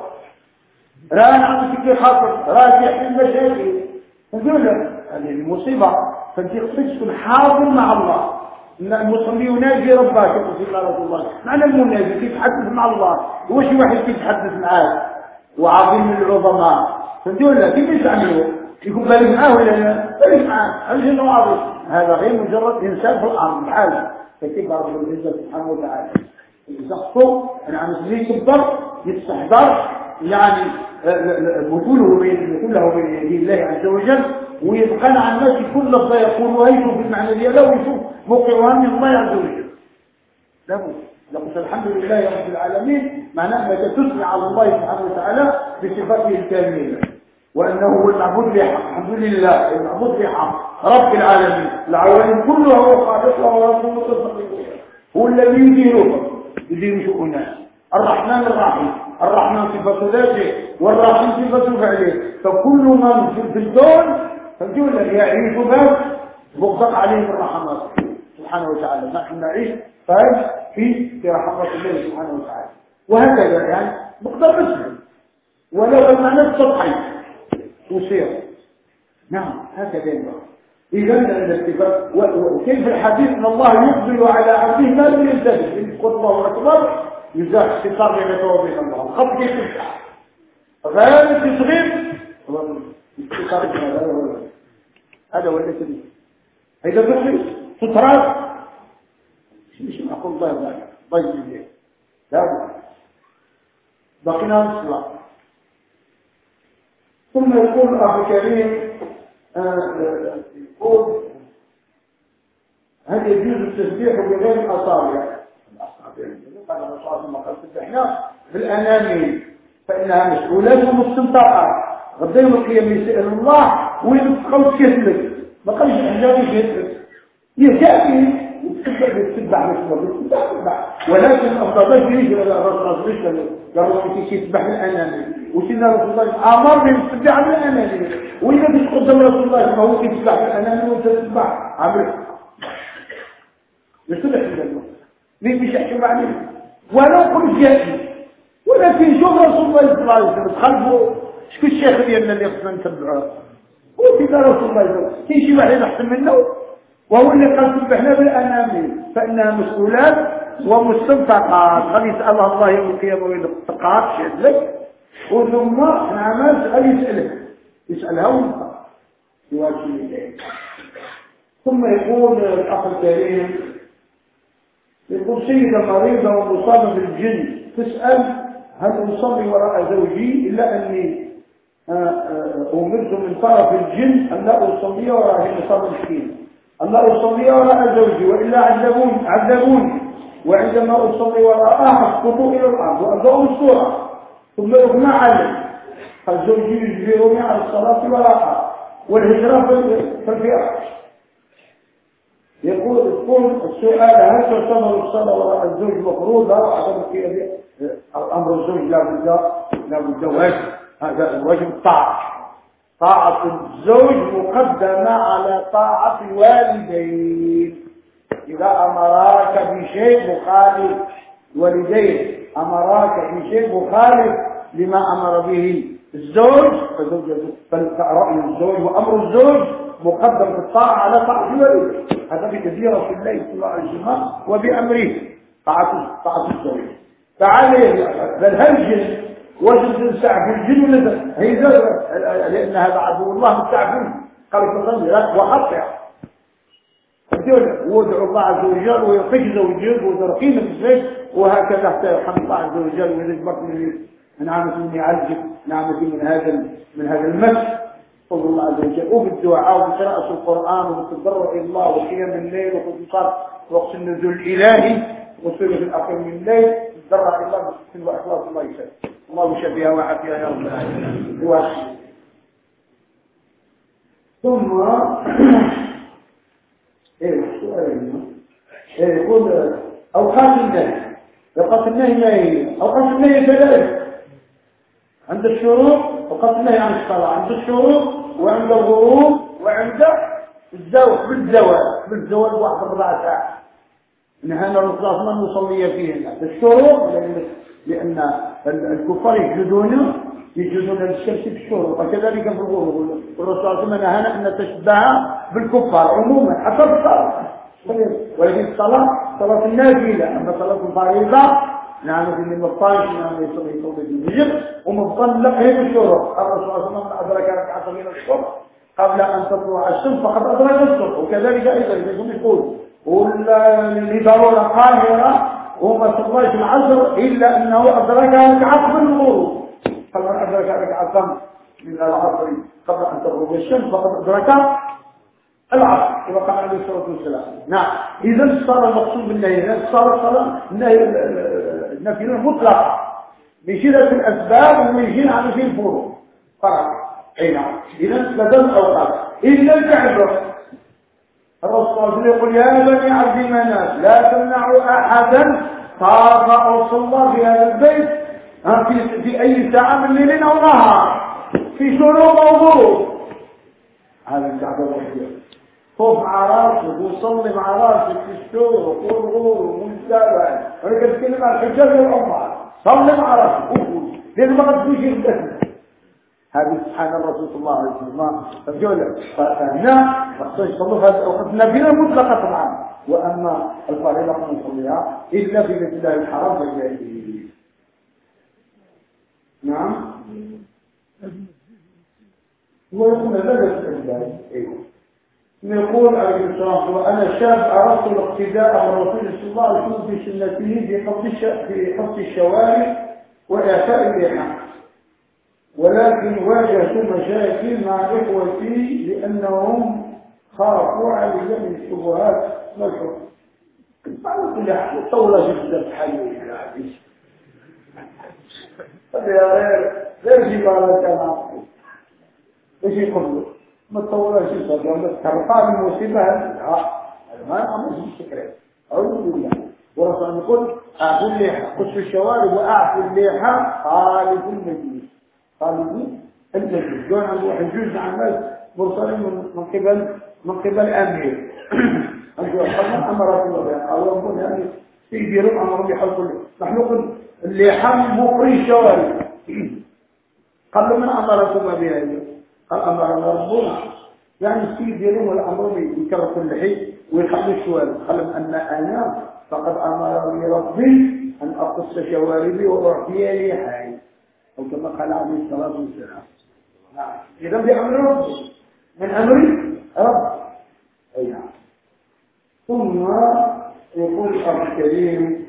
S1: راه عندك كي خاطر راه يحل المشاكل نقول له هذه المصيبة فانت خصك تكون حاضر مع الله المصلي يناجي ربك يقول الله رسول الله معنى المناجي كيف يتحدث مع الله هو شي واحد كيف يتحدث معاه وعظيم العظماء فنقول له كيف يتعاملوا يكون بالك معاه ولا لا بالك معاه هذا انه عظيم هذا غير مجرد انسان في الارض بحاله فكيف رب العزة سبحانه وتعالى يزقطوا انا عم نسميه كبر يستحضر يعني مثوله بين كله بين يدي الله عز وجل ويبقى على الناس كل لفظ يقولها يشوف المعنى ديالها ويشوف موقعها من الله عز وجل. لابد لقد الحمد لله رب العالمين معناه انك تثني على الله سبحانه وتعالى بصفاته الكامله وانه هو المعبود بحق الحمد لله المعبود بحق رب العالمين العوالم كلها هو خالقها ورسوله تصدق هو الذي يديرها يدير شؤونه الرحمن الرحيم الرحمن صفة ذاته والرحيم صفة فعله فكل من في الكون فالجول يعيش بس مغدق عليه الرحمات سبحانه وتعالى نحن نعيش فاهم في في رحمة الله سبحانه وتعالى وهكذا يعني مقدار مسلم ولو المعنى السطحي وسير نعم هكذا ينبغي إذا الاتفاق وكيف الحديث ان الله يقبل على عبده ما لم يلتفت إن قلت الله أكبر يزاح اختصار بين توابين الله الخط كيف يفتح غير التصغير اختصار بين هذا هذا هو الذي إذا تخرج سترات مش معقول الله يبارك طيب ليه لا بقينا الصلاة. ثم يقول الأخ الكريم يقول هل يجوز التسبيح بغير الأصابع؟ الأصابع ما قد سبحنا بالأنامل فإنها مسؤولة ومستنطقة. غدا يوم القيامة يسأل الله ويدخل كيفلك ما قالش حجابي كيفلك يهجأ وتتبع تتبع تتبع ولكن الأفضل يجري الرسول يسأل قالوا كيف يتبع الأنامل وسيدنا رسول الله أمر بالاتباع بالأنامل وإذا بتقدم رسول الله ما هو يتبع بالأنامل وأنت تتبع عمرك يصلح الجنة مين مش يحكم عليه ولو كل جائز ولكن شوف رسول الله صلى الله عليه وسلم تخلفوا شكون الشيخ ديالنا اللي خصنا نتبعوه وسيدنا رسول الله صلى الله عليه وسلم كاين شي واحد احسن منه وهو اللي قال سبحنا بالأنامل فإنها مسؤولات ومستنطقات غادي يسأل الله يوم القيامة ويلقاك شهد لك وثم نعمل غادي يسألك يسألها وانت يواجه إليك. ثم يقول الأخ الكريم يقول سيدة مريضة ومصابة بالجن تسأل هل أصلي وراء زوجي إلا أني أمرت من طرف الجن أن لا أصلي وراء هي مصابة مسكين أن لا أصلي وراء زوجي وإلا عذبون عذبوني وعندما أصلي وراءها أسقط إلى الأرض وأبدأ الصورة ثم يغمى علي فالزوجي يجبرني على الصلاة وراءها والهجرة في الفراش. يقول يقول السؤال هل تعتبر الصلاة وراء الزوج مفروضة وعدم في أمر الزوج لا بد لا بد واجب هذا الواجب الطاعة. طاعة الزوج مقدمة على طاعة الوالدين. إذا أمراك بشيء مخالف والدين أمراك بشيء مخالف لما أمر به الزوج فرأي الزوج وأمر الزوج مقدم بالطاعة على طاعة الوالدين. هذا بكثير رسول الله صلى الله عليه وسلم وبأمره طاعة طاعة الزوج. فعليه بالهجن وجد سعف الجن ولا هي لأن هذا عدو الله مستعفل قال تصلي وخطئ وادعو الله عز وجل ويعطيك زوجك وترقيم الزيت وهكذا حتى يرحم الله عز وجل ويرزقك من نعمة من يعالجك نعمة من هذا من هذا المس فضل الله عز وجل وبالدعاء وبقراءة القرآن وبالتضرع إلى الله وقيام الليل وخصوصا وقت النزول الإلهي وصوله في الأخير من الليل تضرع إلى الله بالسن وإخلاص الله يسلم الله يشفيها وعافيها يا رب العالمين. ثم ايه السؤال ايه يقول اوقات النهي اوقات النهي ما هي اوقات النهي ثلاث عند الشروق اوقات النهي عن الصلاه عند الشروق وعند الغروب وعند الزواج بالزواج بالزواج واحد ربع ساعه نهانا الرسول صلى الله عليه وسلم نصلي فيهن الشروق لان لان الكفار يسجدون يسجدون للشمس في الشروق وكذلك في الغروب والرسول صلى الله عليه وسلم نهانا ان نتشبه بالكفار عموما حتى في الصلاه ولكن الصلاه صلاه النافله اما صلاه الفريضه نعم في المطاش نعم يصلي صلاه الفجر ومطلق هي في الشروق الرسول صلى الله عليه وسلم ادرك ركعه من الصبح قبل ان تطلع الشمس فقد ادرك الصبح وكذلك ايضا يقول واللي ضروره قاهره وما صلاش العصر إلا أنه أدركها ركعة من الغروب فمن أدرك ركعة من العصر قبل أن تغرب الشمس فقد أدرك العصر كما قال عليه الصلاة والسلام. نعم إذا صار المقصود بالنهي إذا صار الصلاة النفي المطلقة بشدة الأسباب ويجين على شيء الفروض فرق أي نعم إذا بدل أوقات إلا الكعبة الرسول صلى الله عليه وسلم يقول يا بني عبد مناف لا تمنعوا احدا طاف او صلى في هذا البيت في, في اي ساعه من ليل او نهار في شروق او غروب هذا الكعبه الوحيده طوف مع راسك وصلي مع راسك في الشروق والغروب والزوال وانا كنتكلم عن الحجاج والعمره صلي مع راسك وقول لان ما تجوش الدم هذه سبحان الرسول صلى الله عليه وسلم فجوله فهنا فصلوا هذا الأوقات النافلة مطلقة طبعا وأما الفريضة فنصليها إلا في بيت الله الحرام والجاهلية. نعم ويقول هذا الأسباب يقول عليه السلام وأنا شاب أردت الاقتداء بالرسول صلى الله عليه وسلم في سنته في حفظ في حفظ الشوارع وإعفاء اللحى، ولكن واجهت مشاكل مع إخوتي لأنهم خافوا علي من الشبهات مشهور. على كل حال طولة جدا حي الحديث غير غير جبالة كما ايش يقول ما تطولش جدا ترفع المصيبة ما أمر الشكرين أعوذ بالله. ورسول يقول أعفو اللحى قص الشوارب وأعفو اللحى خالف المجلس خالف المجلس دون أن يروح يجوز عن الناس مرسلين من قبل من قبل أمير أمر الله يعني الله يقول يعني يديرون أمر بحلق نحن قلنا اللحى مقري الشوارب قبل من أمركم بهذا قال أمرنا ربنا يعني يديرون الأمر يكرروا اللحي ويخلوا الشوارب قال أن أنا فقد أمرني ربي أن أقص شواربي وأعطي لحاي أو كما قال عليه الصلاة والسلام. إذا بأمر ربي من أمر رب أي نعم. ثم يقول الأخ الكريم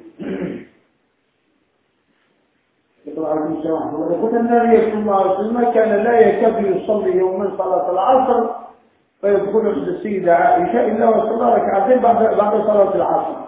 S1: يقول عليه السلام يقول النبي صلى الله عليه وسلم كان لا يكاد يصلي يوما صلاة العصر فيدخل عند السيدة عائشة إلا وصلى ركعتين بعد بعد صلاة العصر.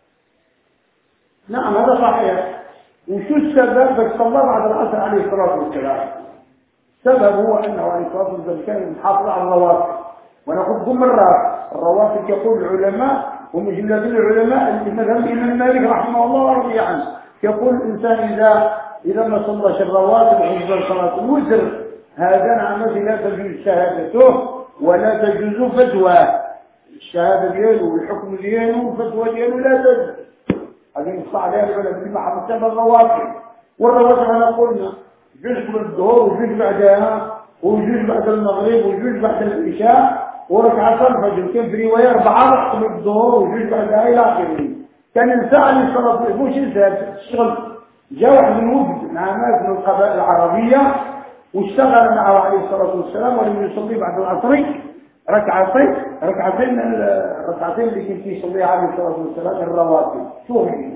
S1: نعم هذا صحيح. وشو السبب؟ بس صلى بعد العصر عليه الصلاة والسلام. السبب هو أنه عليه الصلاة والسلام كان محافظ على الرواتب، ونقول مرات الرواتب يقول العلماء ومجلدين العلماء مثلا الإمام مالك رحمه الله ورضي عنه يقول الإنسان إذا إذا ما صلىش الرواتب حفظ صلاة الوتر هذا نعم لا تجوز شهادته ولا تجوز فتواه. الشهادة دياله والحكم دياله والفتوى دياله لا تجوز. هذه نص عليها العلماء بما حفظت الرواتب. والرواتب احنا قلنا جزء من الظهر وجزء بعدها وجزء بعد المغرب وجزء بعد العشاء وركعة الفجر. كان في رواية أربعة من الظهر وجزء بعدها إلى آخره. كان إنسان عليه الصلاة والسلام مش إنسان تشتغل. جاء واحد من وفد مع ناس من القبائل العربية واشتغل معه عليه الصلاة والسلام ولم يصلي بعد العصر ركعتين ركعتين الركعتين اللي كان يصليها عليه الصلاة والسلام الرواتب. شو هي؟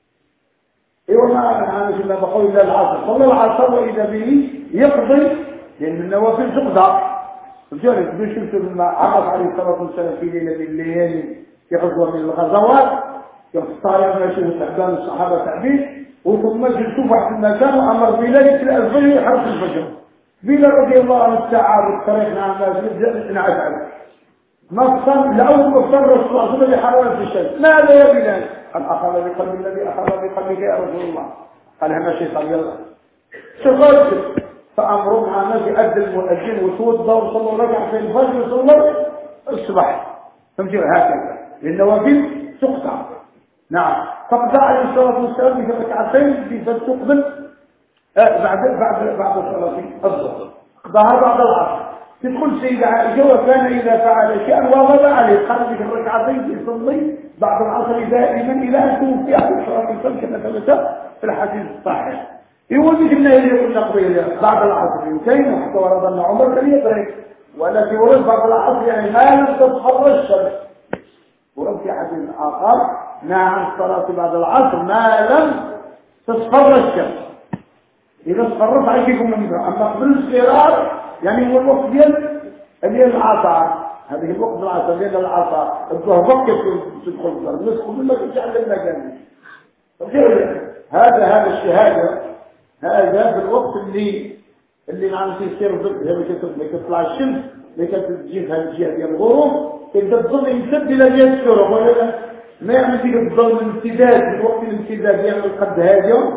S1: اي والله انا مش ما بقول الا العصر صلى العصر واذا به يقضي لان النوافل تقضى. رجال مش شفتوا لما عرض عليه الصلاة والسلام في ليلة الليالي في غزوة من الغزوات يوم الطارق ماشي تعبان الصحابة تعبين وثم جلسوا في واحد المكان وامر بليلة الفجر حرف الفجر. بلال رضي الله عنه الساعة بالطريق مع الناس يبدأ نعس عليه. مفصل لأول مفصل رسول الله صلى الله عليه وسلم حرارة الشمس. ماذا يا بلال؟ قال أخذ بقلب الذي أخذ بقلبك يا رسول الله. قال هنا شيطان يلا. شغلت فأمروا مع الناس يؤذن المؤذن وتوضى وصلوا ركعة في الفجر وصلوا الصباح. فهمتوا هكذا للنوافل تقطع. نعم فقد عليه الصلاة والسلام في ركعتين في تقبل بعد بعد بعد صلاة الظهر ظهر بعد العصر. تدخل سيدة عائشة وكان إذا فعل شيئا واظب عليه قال في الركعتين يصلي بعد العصر دائما إلى أن توفي عليه الصلاة والسلام كما ثبت في الحديث الصحيح. يقول لك إنه يقول نقضي بعد العصر يمكن وحتى ورد أن عمر كان يدرك والتي ورد بعد العصر يعني ما لم تصفر الشمس. ورد في حديث آخر نعم الصلاة بعد العصر ما لم تصفر الشمس. إذا اصفرت عليكم من ذا. أما قبل الصغار يعني هو الوقت ديال ديال العصر. هذه الوقت العصر ديال العصر. الظهر وقت تدخل الظهر نسخ من ما تجعل المكان. هذا هذا الشهادة هذا في الوقت اللي اللي ما عم يصير اللي تطلع الشمس اللي كتجي هذه الجهة ديال الغروب تبدا الظل يمتد إلى جهة الشروق ولا ما يعمل فيك الظل الامتداد في وقت الامتداد يعمل القد هذا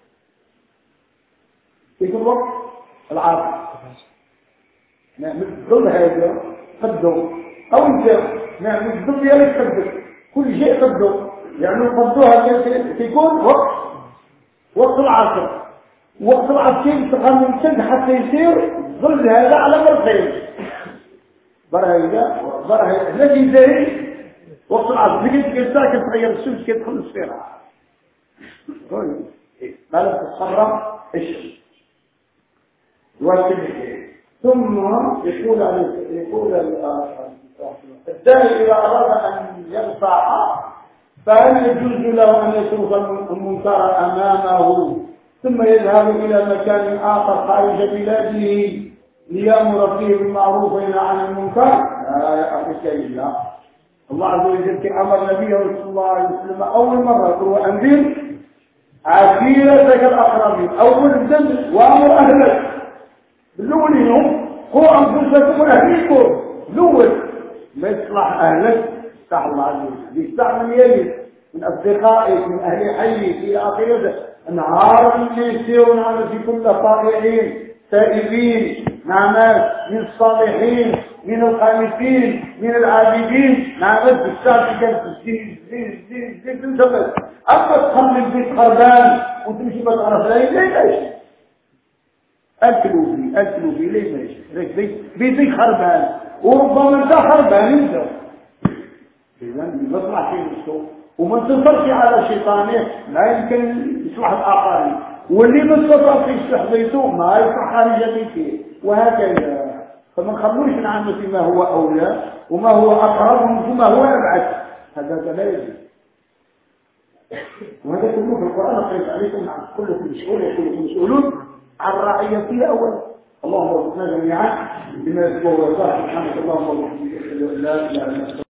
S1: في كل وقت العصر. نعمل الظل هذا قده أو انت نعمل الظل ديالك قده كل شيء قده يعني قدوها يكون وقت وقت العصر. وقت العصر يبقى ممتد حتى يصير الظل هذا على مرتين برهيدا برهيدا الذي زي وقت العصر بقيت كنت تغير الشمس كتدخل السفيرة ما لم تتصرف الشمس. ثم يقول يقول الداعي إذا أراد أن يرفع فهل يجوز له أن يترك المنكر أمامه ثم يذهب إلى مكان آخر خارج بلاده ليأمر فيه بالمعروف وينهى عن المنكر؟ لا يا أخي شيء لا. الله عز وجل أمر نبيه صلى الله عليه وسلم أول مرة هو أنذر عشيرتك الأقربين، أول الذنب وأمر أهلك بالأولهم قوا أنفسكم وأهليكم الأول ما يصلح أهلك صح الله عز وجل يستعمل من يلي من أصدقائك من أهل حيك إلى آخره نهار اللي يسيرون على في كل طائعين تائبين نعمات من الصالحين من القانتين من العابدين نعمات بالسابق كانت تزيد تزيد تزيد تزيد تنتبه أما تخلي البيت خربان وتمشي ما تعرف لا ليه ليش أكلوا فيه أكلوا فيه ليه ليش بيتك خربان وربما انت خربان انت إذن يطلع شيء السوء وما انتصرش على شيطانه لا يمكن يصلح الآخرين واللي ما انتصر يصلح بيته ما يصلح خارج بيته وهكذا فما نخلوش نعمل فيما هو أولى وما هو أقرب وما هو أبعد هذا لا يجب وهذا كله في القرآن قريت عليكم عن كلكم مسؤول وكلكم مسؤولون عن رعيته أولا اللهم وفقنا جميعا بما يسبه ويرضاه سبحانك اللهم وبحمدك اشهد ان لا اله الا انت